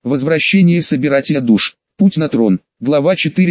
Возвращение собирателя душ. Путь на трон. Глава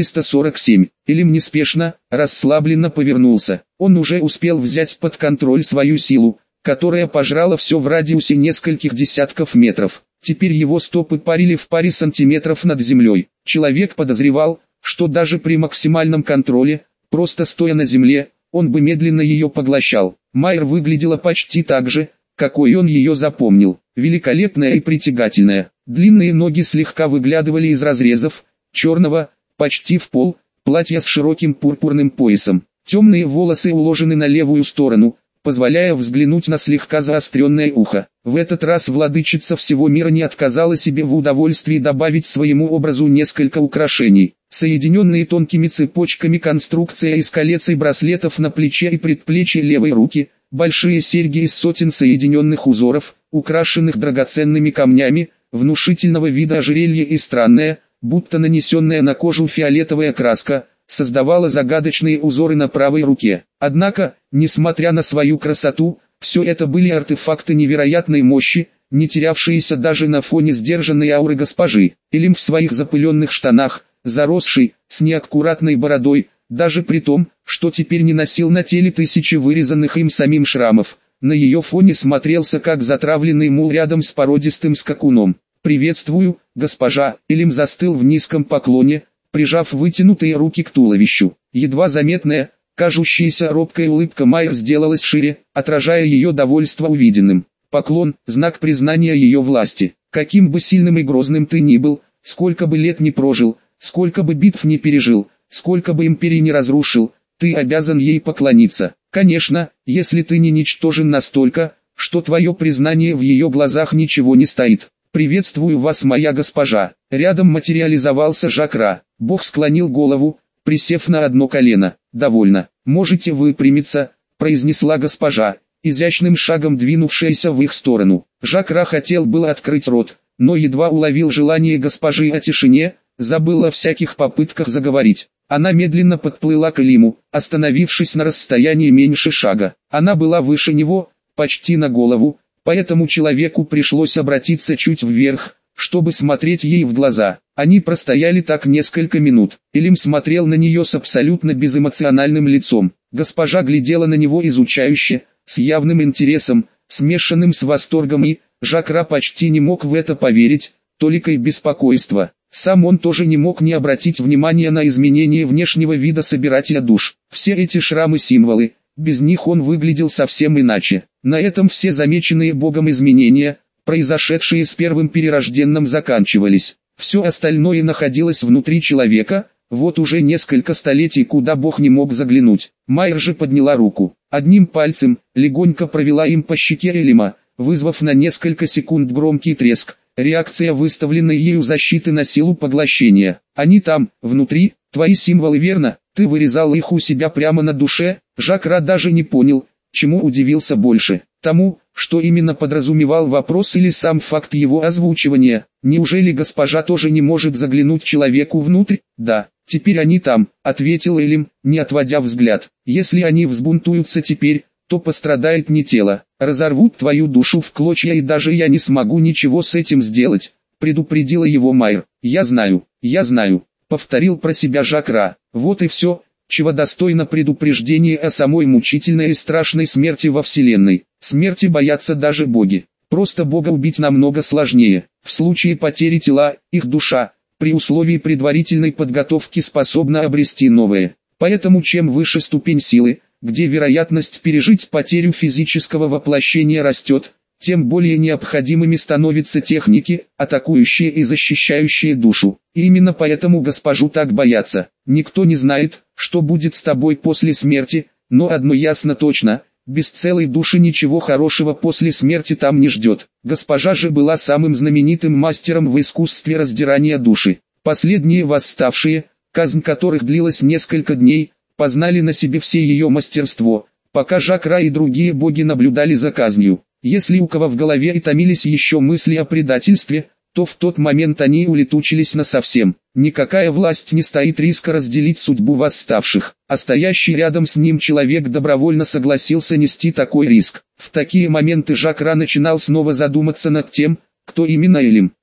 447. Элим неспешно, расслабленно повернулся. Он уже успел взять под контроль свою силу, которая пожрала все в радиусе нескольких десятков метров. Теперь его стопы парили в паре сантиметров над землей. Человек подозревал, что даже при максимальном контроле, просто стоя на земле, он бы медленно ее поглощал. Майер выглядела почти так же, какой он ее запомнил. Великолепная и притягательная. Длинные ноги слегка выглядывали из разрезов, черного, почти в пол, платья с широким пурпурным поясом. Темные волосы уложены на левую сторону, позволяя взглянуть на слегка заостренное ухо. В этот раз владычица всего мира не отказала себе в удовольствии добавить своему образу несколько украшений. Соединенные тонкими цепочками конструкция из колец и браслетов на плече и предплечье левой руки, большие серьги из сотен соединенных узоров, украшенных драгоценными камнями, внушительного вида ожерелье и странное, будто нанесенная на кожу фиолетовая краска, создавала загадочные узоры на правой руке. Однако, несмотря на свою красоту, все это были артефакты невероятной мощи, не терявшиеся даже на фоне сдержанной ауры госпожи. Элим в своих запыленных штанах, заросший, с неаккуратной бородой, даже при том, что теперь не носил на теле тысячи вырезанных им самим шрамов, на ее фоне смотрелся как затравленный мул рядом с породистым скакуном. «Приветствую, госпожа!» Элим застыл в низком поклоне, прижав вытянутые руки к туловищу. Едва заметная, кажущаяся робкая улыбка Майер сделалась шире, отражая ее довольство увиденным. Поклон – знак признания ее власти. Каким бы сильным и грозным ты ни был, сколько бы лет ни прожил, сколько бы битв не пережил, сколько бы империй не разрушил, ты обязан ей поклониться. Конечно, если ты не ничтожен настолько, что твое признание в ее глазах ничего не стоит. «Приветствую вас, моя госпожа!» Рядом материализовался Жакра. Бог склонил голову, присев на одно колено. «Довольно. Можете выпрямиться», — произнесла госпожа, изящным шагом двинувшаяся в их сторону. Жакра хотел было открыть рот, но едва уловил желание госпожи о тишине, забыл о всяких попытках заговорить. Она медленно подплыла к Элиму, остановившись на расстоянии меньше шага. Она была выше него, почти на голову, поэтому человеку пришлось обратиться чуть вверх, чтобы смотреть ей в глаза. Они простояли так несколько минут. Элим смотрел на нее с абсолютно безэмоциональным лицом. Госпожа глядела на него изучающе, с явным интересом, смешанным с восторгом, и Жакра почти не мог в это поверить, толикой беспокойства. Сам он тоже не мог не обратить внимания на изменение внешнего вида собирателя душ. Все эти шрамы-символы, без них он выглядел совсем иначе. На этом все замеченные Богом изменения, произошедшие с первым перерожденным, заканчивались. Все остальное находилось внутри человека, вот уже несколько столетий, куда Бог не мог заглянуть. Майер же подняла руку. Одним пальцем, легонько провела им по щеке Элима, вызвав на несколько секунд громкий треск. Реакция выставленной ею защиты на силу поглощения. Они там, внутри, твои символы, верно? Ты вырезал их у себя прямо на душе? Жакра даже не понял, чему удивился больше. Тому, что именно подразумевал вопрос, или сам факт его озвучивания. Неужели госпожа тоже не может заглянуть человеку внутрь? Да, теперь они там, ответил Элим, не отводя взгляд. Если они взбунтуются теперь, то пострадает не тело, разорвут твою душу в клочья, и даже я не смогу ничего с этим сделать, предупредила его Майер. Я знаю, повторил про себя Жакра. Вот и все, чего достойно предупреждение о самой мучительной и страшной смерти во Вселенной. Смерти боятся даже боги. Просто Бога убить намного сложнее. В случае потери тела, их душа, при условии предварительной подготовки, способна обрести новое. Поэтому чем выше ступень силы, где вероятность пережить потерю физического воплощения растет, тем более необходимыми становятся техники, атакующие и защищающие душу. И именно поэтому госпожу так боятся. Никто не знает, что будет с тобой после смерти, но одно ясно точно: без целой души ничего хорошего после смерти там не ждет. Госпожа же была самым знаменитым мастером в искусстве раздирания души. Последние восставшие, казнь которых длилась несколько дней, познали на себе все ее мастерство, пока Жакра и другие боги наблюдали за казнью. Если у кого в голове и томились еще мысли о предательстве, то в тот момент они улетучились насовсем. Никакая власть не стоит риска разделить судьбу восставших, а стоящий рядом с ним человек добровольно согласился нести такой риск. В такие моменты Жакра начинал снова задуматься над тем, кто именно Элим.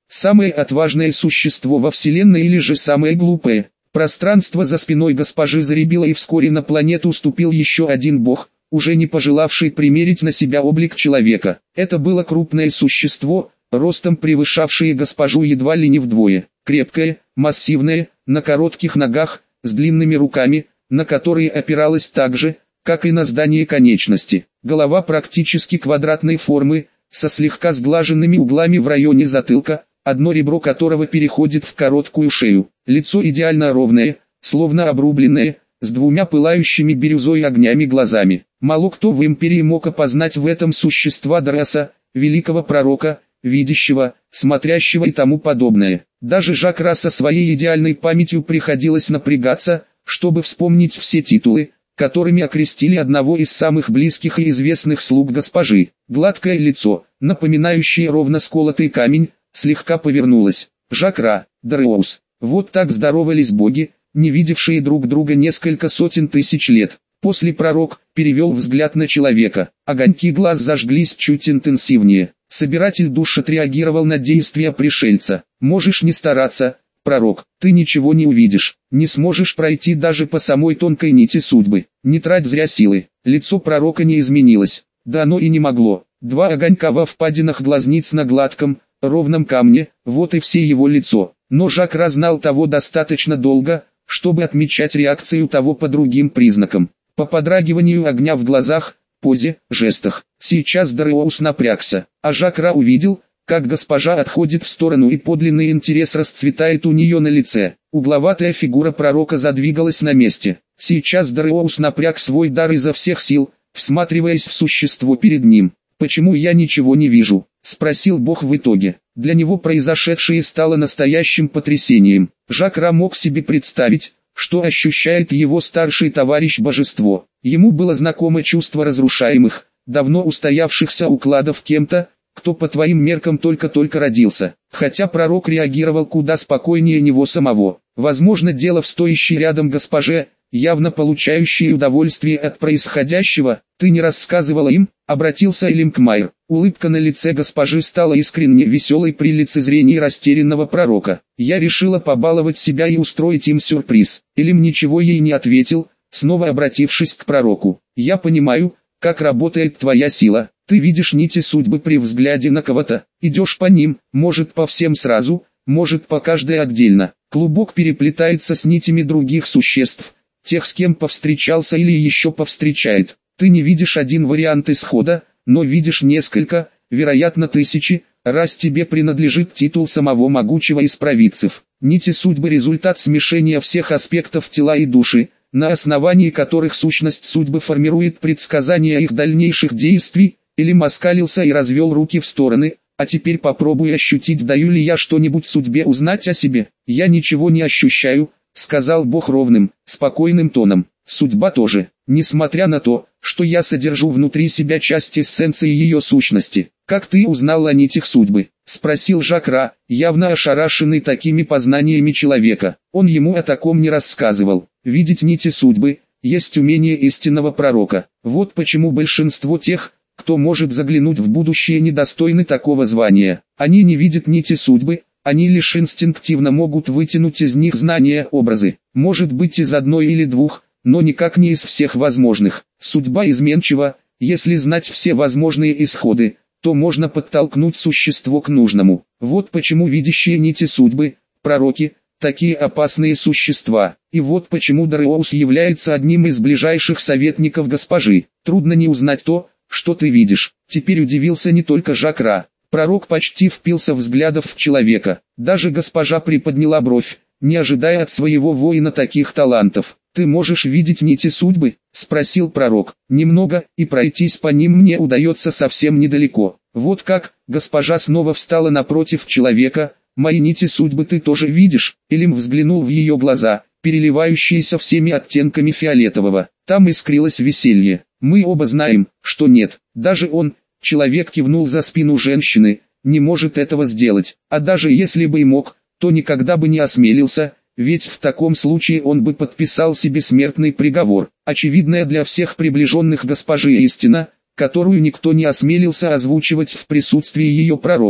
Самое отважное существо во Вселенной или же самое глупое? Пространство за спиной госпожи заребило, и вскоре на планету ступил еще один бог, уже не пожелавший примерить на себя облик человека. Это было крупное существо, ростом превышавшее госпожу едва ли не вдвое. Крепкое, массивное, на коротких ногах, с длинными руками, на которые опиралась так же, как и на здание конечности. Голова практически квадратной формы, со слегка сглаженными углами в районе затылка, одно ребро которого переходит в короткую шею. Лицо идеально ровное, словно обрубленное, с двумя пылающими бирюзой огнями глазами. Мало кто в империи мог опознать в этом существа Дараса, великого пророка, видящего, смотрящего и тому подобное. Даже Жакра со своей идеальной памятью приходилось напрягаться, чтобы вспомнить все титулы, которыми окрестили одного из самых близких и известных слуг госпожи. Гладкое лицо, напоминающее ровно сколотый камень, слегка повернулось. Жакра, Дареус. Вот так здоровались боги, не видевшие друг друга несколько сотен тысяч лет. После пророк перевел взгляд на человека. Огоньки глаз зажглись чуть интенсивнее. Собиратель душ отреагировал на действия пришельца. «Можешь не стараться, пророк, ты ничего не увидишь, не сможешь пройти даже по самой тонкой нити судьбы. Не трать зря силы». Лицо пророка не изменилось. Да оно и не могло. Два огонька во впадинах глазниц на гладком, ровном камне, вот и все его лицо. Но Жакра знал того достаточно долго, чтобы отмечать реакцию того по другим признакам. По подрагиванию огня в глазах, позе, жестах. Сейчас Дареус напрягся, а Жакра увидел, как госпожа отходит в сторону, и подлинный интерес расцветает у нее на лице. Угловатая фигура пророка задвигалась на месте. Сейчас Дареус напряг свой дар изо всех сил, всматриваясь в существо перед ним. «Почему я ничего не вижу?» — спросил бог в итоге. Для него произошедшее стало настоящим потрясением. Жакра мог себе представить, что ощущает его старший товарищ божество. Ему было знакомо чувство разрушаемых, давно устоявшихся укладов кем-то, кто по твоим меркам только-только родился. Хотя пророк реагировал куда спокойнее него самого. Возможно, дело в стоящей рядом госпоже, явно получающей удовольствие от происходящего. «Ты не рассказывала им?» — обратился Элимкмайр. Улыбка на лице госпожи стала искренне веселой при лицезрении растерянного пророка. «Я решила побаловать себя и устроить им сюрприз». Элим ничего ей не ответил, снова обратившись к пророку. «Я понимаю, как работает твоя сила. Ты видишь нити судьбы при взгляде на кого-то, идешь по ним, может по всем сразу, может по каждой отдельно. Клубок переплетается с нитями других существ, тех, с кем повстречался или еще повстречает. Ты не видишь один вариант исхода, но видишь несколько, вероятно тысячи, раз тебе принадлежит титул самого могучего из провидцев. Нити судьбы — результат смешения всех аспектов тела и души, на основании которых сущность судьбы формирует предсказания их дальнейших действий». Элим оскалился и развел руки в стороны. «А теперь попробуй ощутить, даю ли я что-нибудь судьбе узнать о себе». «Я ничего не ощущаю», — сказал бог ровным, спокойным тоном. «Судьба тоже, несмотря на то, что я содержу внутри себя часть эссенции ее сущности». «Как ты узнал о нитях судьбы?» — спросил Жакра, явно ошарашенный такими познаниями человека. Он ему о таком не рассказывал. Видеть нити судьбы есть умение истинного пророка. Вот почему большинство тех, кто может заглянуть в будущее, недостойны такого звания. Они не видят нити судьбы, они лишь инстинктивно могут вытянуть из них знания, образы. Может быть, из одной или двух, но никак не из всех возможных. Судьба изменчива. Если знать все возможные исходы, то можно подтолкнуть существо к нужному. Вот почему видящие нити судьбы, пророки, такие опасные существа. И вот почему Дареус является одним из ближайших советников госпожи. Трудно не узнать то, что ты видишь. Теперь удивился не только Жакра. Пророк почти впился взглядом в человека. Даже госпожа приподняла бровь, не ожидая от своего воина таких талантов. «Ты можешь видеть нити судьбы?» — спросил пророк. «Немного, и пройтись по ним мне удается совсем недалеко». «Вот как?» — госпожа снова встала напротив человека. «Мои нити судьбы ты тоже видишь?» Элим взглянул в ее глаза, переливающиеся всеми оттенками фиолетового. Там искрилось веселье. «Мы оба знаем, что нет. Даже он», — человек кивнул за спину женщины, — «не может этого сделать. А даже если бы и мог, то никогда бы не осмелился, ведь в таком случае он бы подписал себе смертный приговор». Очевидная для всех приближенных госпожи истина, которую никто не осмелился озвучивать в присутствии ее пророка.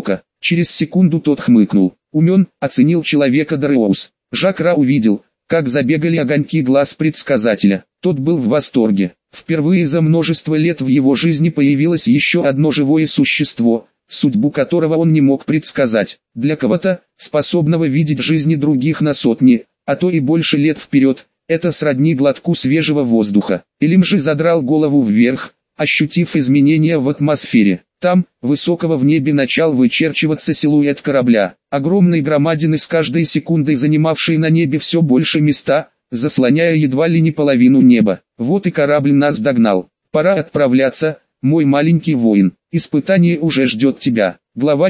Через секунду тот хмыкнул. Умен, оценил человека Дреус. Жак-Ра увидел, как забегали огоньки глаз предсказателя. Тот был в восторге. Впервые за множество лет в его жизни появилось еще одно живое существо, судьбу которого он не мог предсказать. Для кого-то, способного видеть жизни других на сотни, а то и больше лет вперед, это сродни глотку свежего воздуха. Элим же задрал голову вверх, ощутив изменения в атмосфере. Там, высокого в небе, начал вычерчиваться силуэт корабля. Огромные громадины с каждой секундой занимавшие на небе все больше места, заслоняя едва ли не половину неба. Вот и корабль нас догнал. Пора отправляться, мой маленький воин. Испытание уже ждет тебя. Глава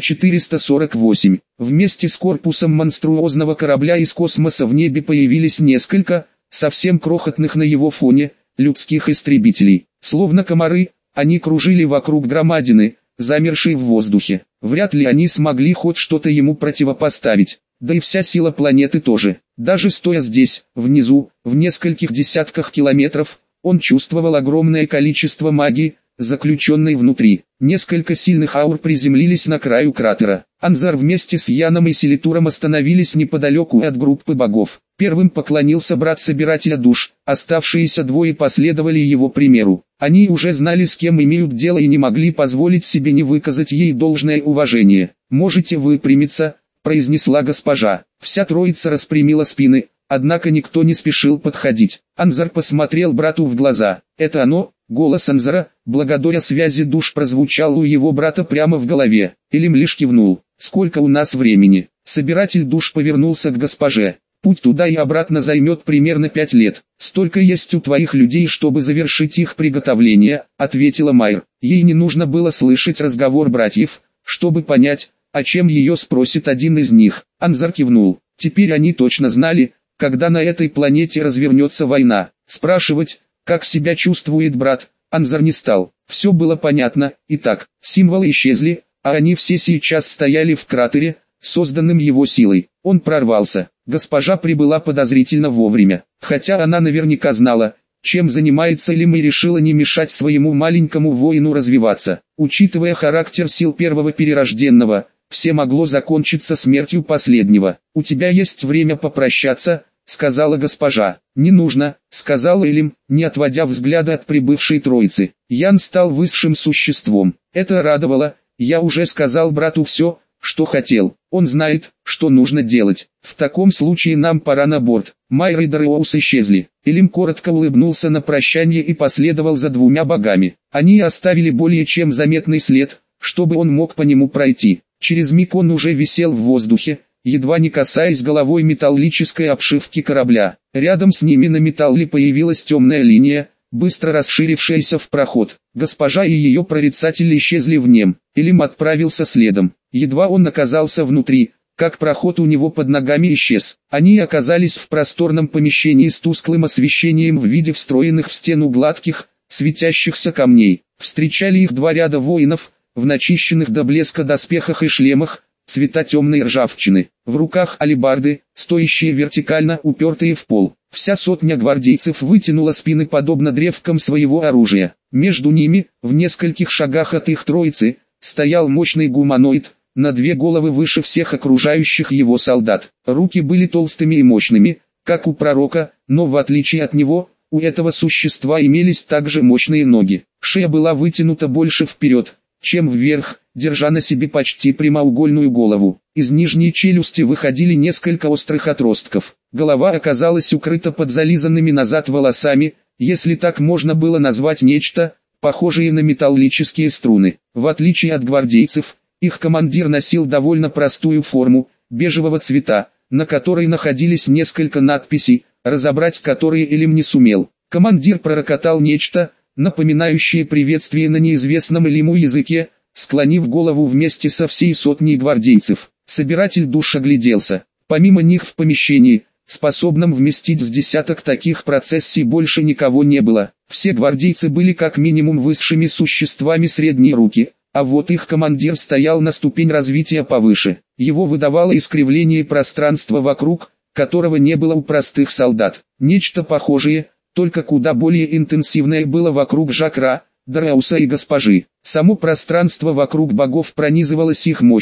448. Вместе с корпусом монструозного корабля из космоса в небе появились несколько, совсем крохотных на его фоне, людских истребителей. Словно комары, они кружили вокруг громадины, замершей в воздухе. Вряд ли они смогли хоть что-то ему противопоставить, да и вся сила планеты тоже. Даже стоя здесь, внизу, в нескольких десятках километров, он чувствовал огромное количество магии, заключенной внутри. Несколько сильных аур приземлились на краю кратера. Анзар вместе с Яном и Селитуром остановились неподалеку от группы богов. Первым поклонился брат Собирателя душ, оставшиеся двое последовали его примеру. Они уже знали, с кем имеют дело, и не могли позволить себе не выказать ей должное уважение. «Можете выпрямиться», — произнесла госпожа. Вся троица распрямила спины, однако никто не спешил подходить. Анзар посмотрел брату в глаза. «Это оно?» Голос Анзара, благодаря связи душ, прозвучал у его брата прямо в голове. Элим лишь кивнул. «Сколько у нас времени?» Собиратель душ повернулся к госпоже. «Путь туда и обратно займет примерно 5 лет. Столько есть у твоих людей, чтобы завершить их приготовление», — ответила Майр. Ей не нужно было слышать разговор братьев, чтобы понять, о чем ее спросит один из них. Анзар кивнул. Теперь они точно знали, когда на этой планете развернется война. Спрашивать, как себя чувствует брат, Анзар не стал. Все было понятно. Итак, символы исчезли, а они все сейчас стояли в кратере, созданным его силой. Он прорвался. Госпожа прибыла подозрительно вовремя. Хотя она наверняка знала, чем занимается Элим, и решила не мешать своему маленькому воину развиваться. Учитывая характер сил первого перерожденного, все могло закончиться смертью последнего. «У тебя есть время попрощаться», — сказала госпожа. «Не нужно», — сказал Элим, не отводя взгляда от прибывшей троицы. Ян стал высшим существом. Это радовало. Я уже сказал брату все, что хотел. Он знает, что нужно делать. В таком случае нам пора на борт. Майр и Дреус исчезли. Элим коротко улыбнулся на прощание и последовал за двумя богами. Они оставили более чем заметный след, чтобы он мог по нему пройти. Через миг он уже висел в воздухе, едва не касаясь головой металлической обшивки корабля. Рядом с ними на металле появилась темная линия, быстро расширившаяся в проход. Госпожа и ее прорицатель исчезли в нем. Элим отправился следом. Едва он оказался внутри, как проход у него под ногами исчез. Они оказались в просторном помещении с тусклым освещением в виде встроенных в стену гладких, светящихся камней. Встречали их два ряда воинов, в начищенных до блеска доспехах и шлемах, цвета темной ржавчины. В руках алебарды, стоящие вертикально, упертые в пол. Вся сотня гвардейцев вытянула спины подобно древкам своего оружия. Между ними, в нескольких шагах от их троицы, стоял мощный гуманоид, на 2 головы выше всех окружающих его солдат. Руки были толстыми и мощными, как у пророка, но в отличие от него, у этого существа имелись также мощные ноги. Шея была вытянута больше вперед, чем вверх, держа на себе почти прямоугольную голову. Из нижней челюсти выходили несколько острых отростков. Голова оказалась укрыта под зализанными назад волосами, если так можно было назвать нечто, похожее на металлические струны. В отличие от гвардейцев, их командир носил довольно простую форму, бежевого цвета, на которой находились несколько надписей, разобрать которые Элим не сумел. Командир пророкотал нечто, напоминающее приветствие на неизвестном Элиму языке, склонив голову вместе со всей сотней гвардейцев. Собиратель душ огляделся. Помимо них в помещении, способном вместить с десяток таких процессий, больше никого не было. Все гвардейцы были как минимум высшими существами средней руки, а вот их командир стоял на ступень развития повыше. Его выдавало искривление пространства вокруг, которого не было у простых солдат. Нечто похожее, только куда более интенсивное, было вокруг Жак-Ра, Дреуса и госпожи. Само пространство вокруг богов пронизывалось их мощью,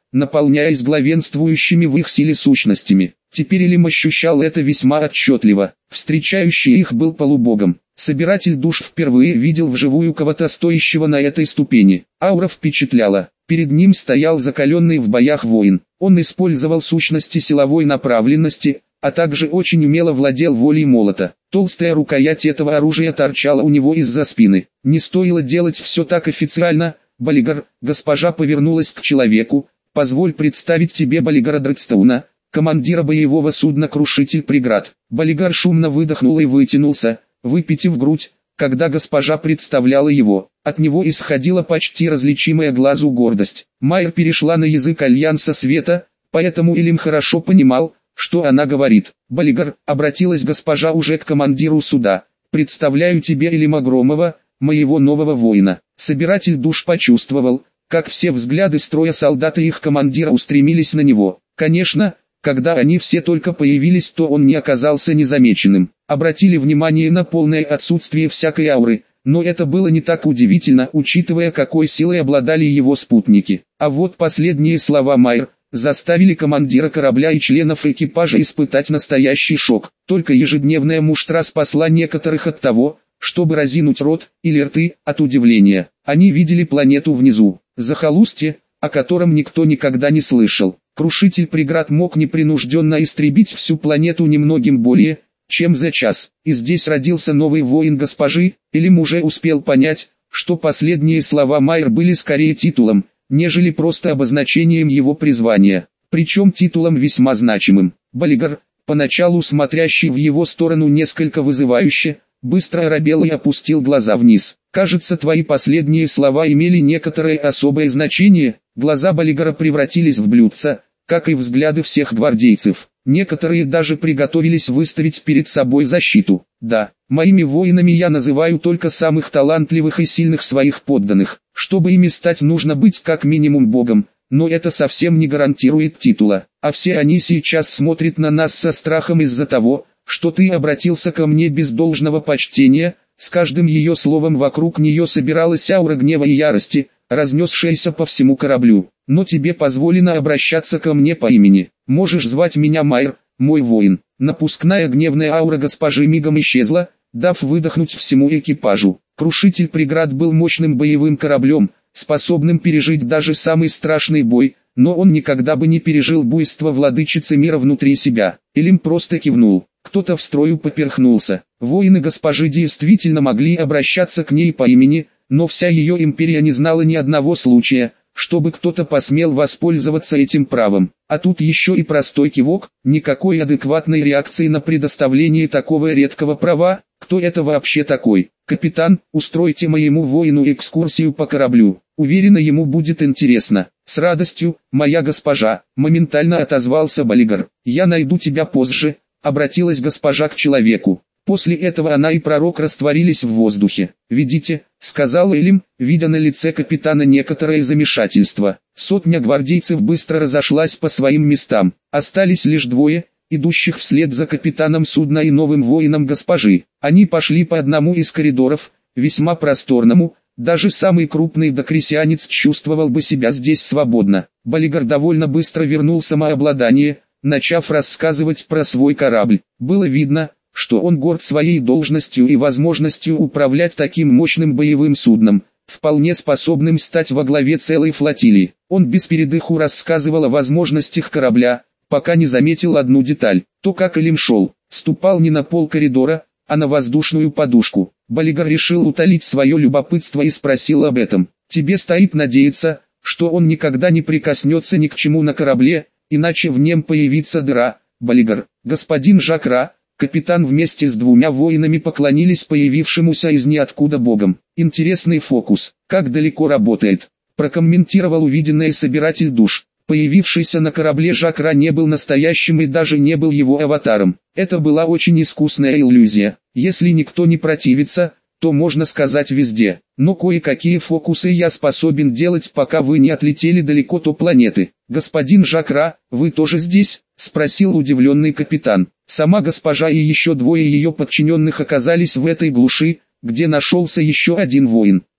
наполняясь главенствующими в их силе сущностями. Теперь Элим ощущал это весьма отчетливо. Встречающий их был полубогом. Собиратель душ впервые видел вживую кого-то стоящего на этой ступени. Аура впечатляла. Перед ним стоял закаленный в боях воин. Он использовал сущности силовой направленности, а также очень умело владел волей молота. Толстая рукоять этого оружия торчала у него из-за спины. Не стоило делать все так официально. Балигар, госпожа повернулась к человеку. Позволь представить тебе Балигара Дредстоуна, командира боевого судна «Крушитель преград». Балигар шумно выдохнул и вытянулся, выпитив грудь, когда госпожа представляла его. От него исходила почти различимая глазу гордость. Майер перешла на язык Альянса Света, поэтому Элим хорошо понимал, что она говорит. «Балигар», обратилась госпожа уже к командиру суда, «представляю тебе Элима Громова, моего нового воина». Собиратель душ почувствовал, как все взгляды строя солдат и их командира устремились на него. Конечно, когда они все только появились, то он не оказался незамеченным. Обратили внимание на полное отсутствие всякой ауры, но это было не так удивительно, учитывая, какой силой обладали его спутники. А вот последние слова Майер заставили командира корабля и членов экипажа испытать настоящий шок. Только ежедневная муштра спасла некоторых от того, чтобы разинуть рот или рты от удивления. Они видели планету внизу, захолустье, о котором никто никогда не слышал. Крушитель преград мог непринужденно истребить всю планету немногим более, чем за час. И здесь родился новый воин госпожи. Элим уже успел понять, что последние слова Майер были скорее титулом, нежели просто обозначением его призвания. Причем титулом весьма значимым. Балигар, поначалу смотрящий в его сторону несколько вызывающе, быстро оробел и опустил глаза вниз. «Кажется, твои последние слова имели некоторое особое значение». Глаза Балигара превратились в блюдца, как и взгляды всех гвардейцев. Некоторые даже приготовились выставить перед собой защиту. «Да, моими воинами я называю только самых талантливых и сильных своих подданных. Чтобы ими стать, нужно быть как минимум богом, но это совсем не гарантирует титула. А все они сейчас смотрят на нас со страхом из-за того, что ты обратился ко мне без должного почтения». С каждым ее словом вокруг нее собиралась аура гнева и ярости, разнесшаяся по всему кораблю. «Но тебе позволено обращаться ко мне по имени. Можешь звать меня Майер, мой воин». Напускная гневная аура госпожи мигом исчезла, дав выдохнуть всему экипажу. Крушитель преград был мощным боевым кораблем, способным пережить даже самый страшный бой, но он никогда бы не пережил буйство владычицы мира внутри себя. Элим просто кивнул. Кто-то в строю поперхнулся. Воины госпожи действительно могли обращаться к ней по имени, но вся ее империя не знала ни одного случая, чтобы кто-то посмел воспользоваться этим правом. А тут еще и простой кивок, никакой адекватной реакции на предоставление такого редкого права. Кто это вообще такой? «Капитан, устройте моему воину экскурсию по кораблю. Уверена, ему будет интересно». «С радостью, моя госпожа», моментально отозвался Балигар. «Я найду тебя позже», обратилась госпожа к человеку. После этого она и пророк растворились в воздухе. «Ведите», — сказал Элим, видя на лице капитана некоторое замешательство. Сотня гвардейцев быстро разошлась по своим местам. Остались лишь двое, идущих вслед за капитаном судна и новым воином госпожи. Они пошли по одному из коридоров, весьма просторному, даже самый крупный докресианец чувствовал бы себя здесь свободно. Балигар довольно быстро вернул самообладание, начав рассказывать про свой корабль. Было видно, что он горд своей должностью и возможностью управлять таким мощным боевым судном, вполне способным стать во главе целой флотилии. Он без передыху рассказывал о возможностях корабля, пока не заметил одну деталь. То, как Элим шел, ступал не на пол коридора, а на воздушную подушку. Балигар решил утолить свое любопытство и спросил об этом. «Тебе стоит надеяться, что он никогда не прикоснется ни к чему на корабле, иначе в нем появится дыра». Балигар, господин Жакра, капитан вместе с двумя воинами поклонились появившемуся из ниоткуда богам. «Интересный фокус. Как далеко работает?» Прокомментировал увиденное собиратель душ. Появившийся на корабле Жакра не был настоящим и даже не был его аватаром. Это была очень искусная иллюзия. Если никто не противится, то можно сказать везде. Но кое-какие фокусы я способен делать, пока вы не отлетели далеко до планеты. «Господин Жакра, вы тоже здесь?» — спросил удивленный капитан. Сама госпожа и еще двое ее подчиненных оказались в этой глуши, где нашелся еще один воин.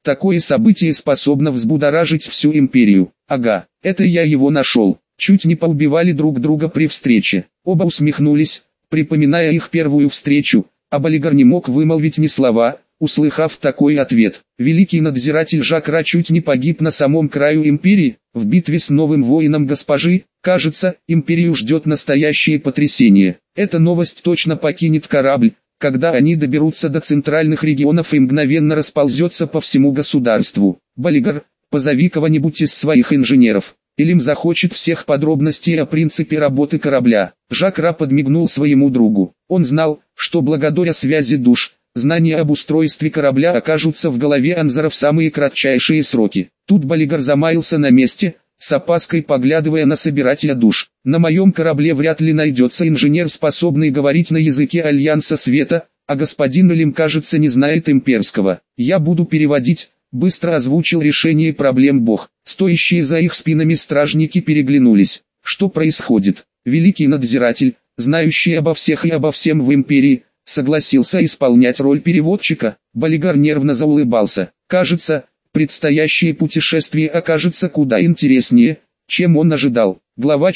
Такое событие способно взбудоражить всю империю. Ага, это я его нашел. Чуть не поубивали друг друга при встрече. Оба усмехнулись, припоминая их первую встречу, а Балигар не мог вымолвить ни слова, услыхав такой ответ. Великий надзиратель Жакра чуть не погиб на самом краю империи, в битве с новым воином госпожи. Кажется, империю ждет настоящее потрясение. Эта новость точно покинет корабль, когда они доберутся до центральных регионов и мгновенно расползется по всему государству. Балигар, позови кого-нибудь из своих инженеров. Элим захочет всех подробностей о принципе работы корабля. Жакра подмигнул своему другу. Он знал, что благодаря связи душ, знания об устройстве корабля окажутся в голове Анзара в самые кратчайшие сроки. Тут Балигар замаялся на месте, с опаской поглядывая на собирателя душ. На моем корабле вряд ли найдется инженер, способный говорить на языке Альянса Света, а господин Элим, кажется, не знает имперского. Я буду переводить. Быстро озвучил решение проблем бог. Стоящие за их спинами стражники переглянулись. Что происходит? Великий надзиратель, знающий обо всех и обо всем в империи, согласился исполнять роль переводчика. Балигар нервно заулыбался. Кажется, предстоящее путешествие окажется куда интереснее, чем он ожидал. Глава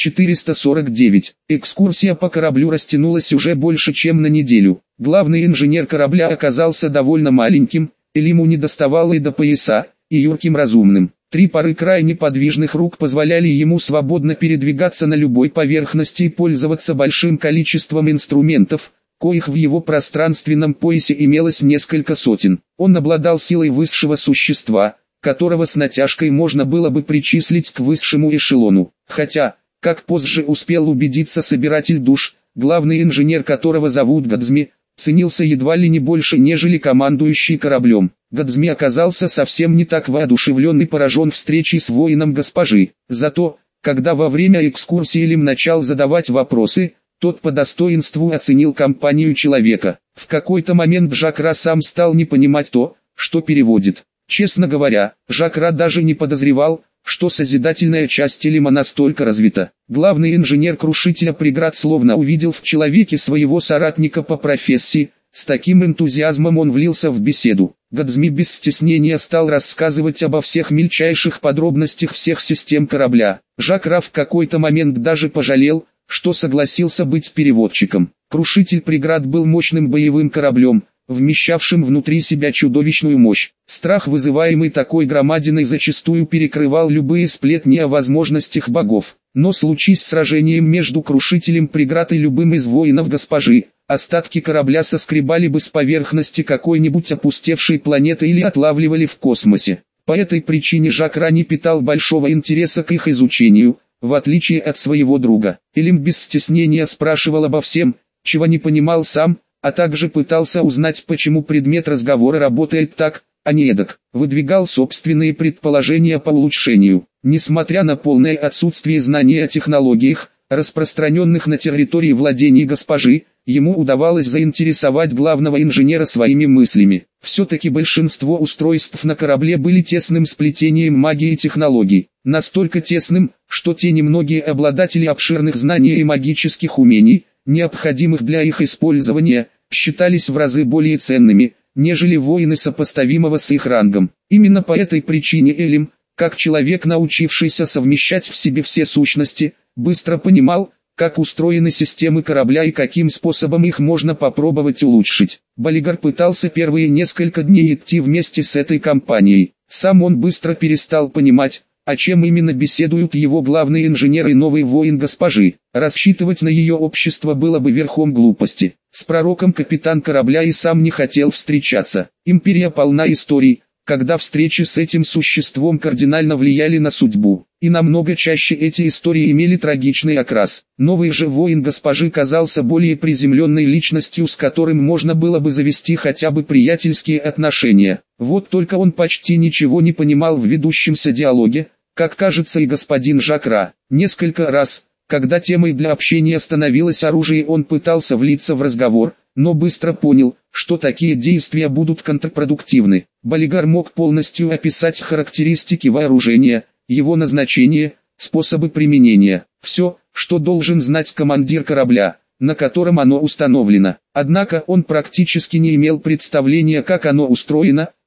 449. Экскурсия по кораблю растянулась уже больше, чем на неделю. Главный инженер корабля оказался довольно маленьким, Элиму не доставало и до пояса, и юрким разумным. 3 пары крайне подвижных рук позволяли ему свободно передвигаться на любой поверхности и пользоваться большим количеством инструментов, коих в его пространственном поясе имелось несколько сотен. Он обладал силой высшего существа, которого с натяжкой можно было бы причислить к высшему эшелону. Хотя, как позже успел убедиться собиратель душ, главный инженер которого зовут Гадзми, ценился едва ли не больше, нежели командующий кораблем. Гадзми оказался совсем не так воодушевлен и поражен встречей с воином госпожи. Зато, когда во время экскурсии Элим начал задавать вопросы, тот по достоинству оценил компанию человека. В какой-то момент Жакра сам стал не понимать то, что переводит. Честно говоря, Жакра даже не подозревал, что созидательная часть Элима настолько развита. Главный инженер крушителя преград словно увидел в человеке своего соратника по профессии. С таким энтузиазмом он влился в беседу. Гадзми без стеснения стал рассказывать обо всех мельчайших подробностях всех систем корабля. Жакра в какой-то момент даже пожалел, что согласился быть переводчиком. Крушитель преград был мощным боевым кораблем, вмещавшим внутри себя чудовищную мощь. Страх, вызываемый такой громадиной, зачастую перекрывал любые сплетни о возможностях богов. Но случись сражением между крушителем преград и любым из воинов госпожи, остатки корабля соскребали бы с поверхности какой-нибудь опустевшей планеты или отлавливали в космосе. По этой причине Жакра не питал большого интереса к их изучению, в отличие от своего друга. Элим без стеснения спрашивал обо всем, чего не понимал сам, а также пытался узнать, почему предмет разговора работает так, а не эдак. Выдвигал собственные предположения по улучшению. Несмотря на полное отсутствие знаний о технологиях, распространенных на территории владений госпожи, ему удавалось заинтересовать главного инженера своими мыслями. Все-таки большинство устройств на корабле были тесным сплетением магии и технологий. Настолько тесным, что те немногие обладатели обширных знаний и магических умений, необходимых для их использования, считались в разы более ценными, нежели воины сопоставимого с их рангом. Именно по этой причине Элим, как человек, научившийся совмещать в себе все сущности, быстро понимал, как устроены системы корабля и каким способом их можно попробовать улучшить. Балигар пытался первые несколько дней идти вместе с этой компанией. Сам он быстро перестал понимать, о чем именно беседуют его главный инженер и новый воин госпожи. Рассчитывать на ее общество было бы верхом глупости. С пророком капитан корабля и сам не хотел встречаться. Империя полна историй, когда встречи с этим существом кардинально влияли на судьбу. И намного чаще эти истории имели трагичный окрас. Новый же воин госпожи казался более приземленной личностью, с которым можно было бы завести хотя бы приятельские отношения. Вот только он почти ничего не понимал в ведущемся диалоге, как кажется и господин Жакра. Несколько раз, когда темой для общения становилось оружие, он пытался влиться в разговор, но быстро понял, что такие действия будут контрпродуктивны. Балигар мог полностью описать характеристики вооружения, его назначение, способы применения, все, что должен знать командир корабля, на котором оно установлено. Однако он практически не имел представления, как оно устроено,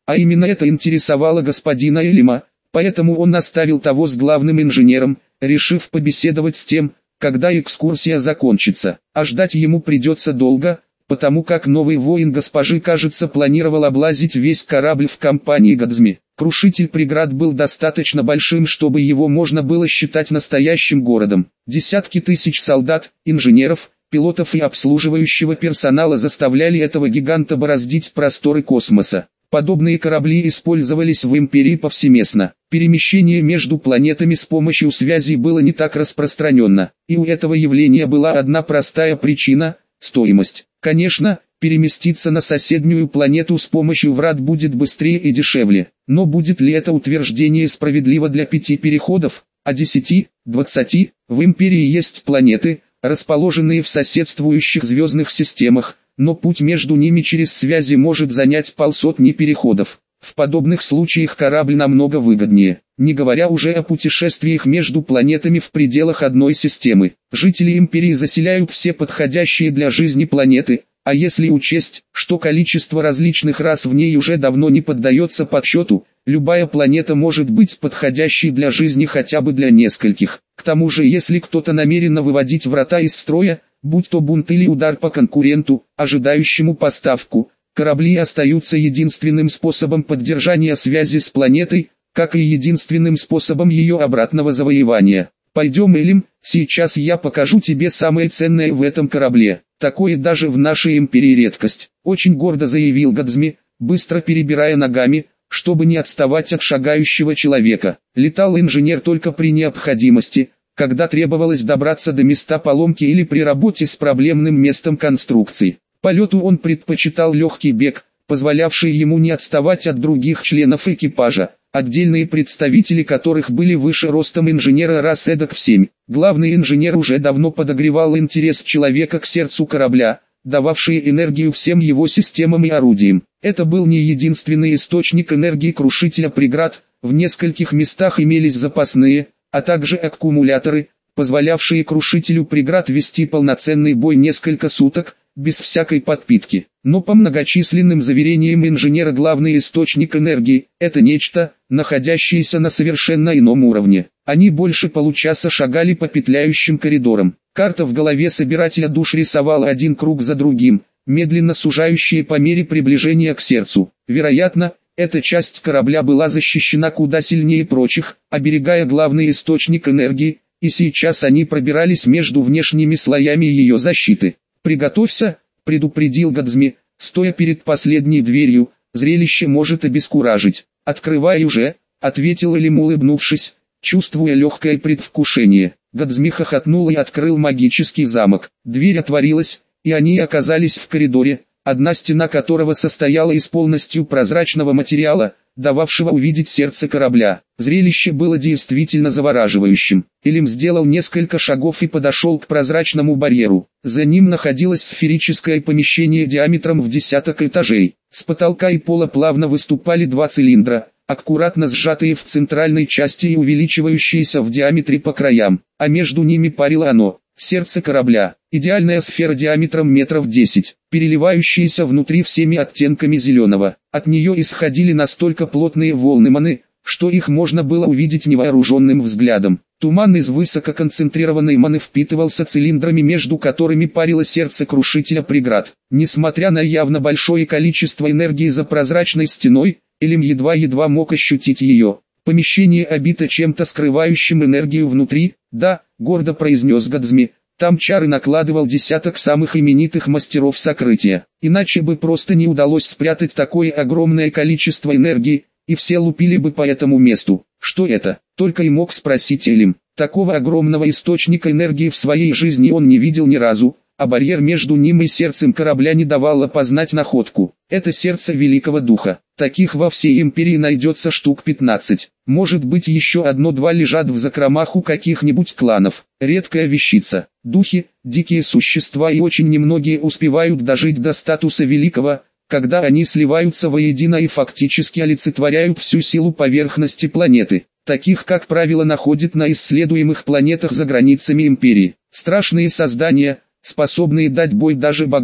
А именно это интересовало господина Элима, поэтому он оставил того с главным инженером, решив побеседовать с тем, когда экскурсия закончится. А ждать ему придется долго, потому как новый воин госпожи, кажется, планировал облазить весь корабль в компании Гадзми. Крушитель преград был достаточно большим, чтобы его можно было считать настоящим городом. Десятки тысяч солдат, инженеров, пилотов и обслуживающего персонала заставляли этого гиганта бороздить просторы космоса. Подобные корабли использовались в Империи повсеместно. Перемещение между планетами с помощью связей было не так распространенно, и у этого явления была одна простая причина – стоимость. Конечно, переместиться на соседнюю планету с помощью врат будет быстрее и дешевле, но будет ли это утверждение справедливо для 5 переходов, а 10, 20? В Империи есть планеты, расположенные в соседствующих звездных системах, но путь между ними через связи может занять полсотни переходов. В подобных случаях корабль намного выгоднее, не говоря уже о путешествиях между планетами в пределах одной системы. Жители Империи заселяют все подходящие для жизни планеты, а если учесть, что количество различных рас в ней уже давно не поддается подсчету, любая планета может быть подходящей для жизни хотя бы для нескольких. К тому же, если кто-то намеренно выводить врата из строя, будь то бунт или удар по конкуренту, ожидающему поставку, корабли остаются единственным способом поддержания связи с планетой, как и единственным способом ее обратного завоевания. Пойдем, Элим, сейчас я покажу тебе самое ценное в этом корабле. Такое даже в нашей Империи редкость. Очень гордо заявил Гадзми, быстро перебирая ногами, чтобы не отставать от шагающего человека. Летал инженер только при необходимости, когда требовалось добраться до места поломки или при работе с проблемным местом конструкции. Полету он предпочитал легкий бег, позволявший ему не отставать от других членов экипажа, отдельные представители которых были выше ростом инженера раз эдак в 7. Главный инженер уже давно подогревал интерес человека к сердцу корабля, дававший энергию всем его системам и орудиям. Это был не единственный источник энергии крушителя преград, в нескольких местах имелись запасные, а также аккумуляторы, позволявшие крушителю преград вести полноценный бой несколько суток, без всякой подпитки. Но по многочисленным заверениям инженера главный источник энергии – это нечто, находящееся на совершенно ином уровне. Они больше получаса шагали по петляющим коридорам. Карта в голове собирателя душ рисовала один круг за другим, медленно сужающие по мере приближения к сердцу. Вероятно, эта часть корабля была защищена куда сильнее прочих, оберегая главный источник энергии, и сейчас они пробирались между внешними слоями ее защиты. «Приготовься», — предупредил Гадзми, стоя перед последней дверью, «зрелище может обескуражить». «Открывай уже», — ответил Элим, улыбнувшись, чувствуя легкое предвкушение. Гадзми хохотнул и открыл магический замок. Дверь отворилась, и они оказались в коридоре, одна стена которого состояла из полностью прозрачного материала, дававшего увидеть сердце корабля. Зрелище было действительно завораживающим. Элим сделал несколько шагов и подошел к прозрачному барьеру. За ним находилось сферическое помещение диаметром в десяток этажей. С потолка и пола плавно выступали два цилиндра, аккуратно сжатые в центральной части и увеличивающиеся в диаметре по краям, а между ними парило оно. Сердце корабля, идеальная сфера диаметром метров 10, переливающаяся внутри всеми оттенками зеленого. От нее исходили настолько плотные волны маны, что их можно было увидеть невооруженным взглядом. Туман из высококонцентрированной маны впитывался цилиндрами, между которыми парило сердце крушителя преград. Несмотря на явно большое количество энергии за прозрачной стеной, Элим едва-едва мог ощутить ее. Помещение обито чем-то скрывающим энергию внутри. «Да», — гордо произнес Гадзми, — «там чары накладывал десяток самых именитых мастеров сокрытия. Иначе бы просто не удалось спрятать такое огромное количество энергии, и все лупили бы по этому месту». «Что это?» — только и мог спросить Элим. Такого огромного источника энергии в своей жизни он не видел ни разу, а барьер между ним и сердцем корабля не давал опознать находку. Это сердце Великого Духа. Таких во всей Империи найдется штук 15. Может быть, еще одно-два лежат в закромах у каких-нибудь кланов. Редкая вещица. Духи, дикие существа, и очень немногие успевают дожить до статуса великого, когда они сливаются воедино и фактически олицетворяют всю силу поверхности планеты. Таких, как правило, находят на исследуемых планетах за границами Империи. Страшные создания, способные дать бой даже богам.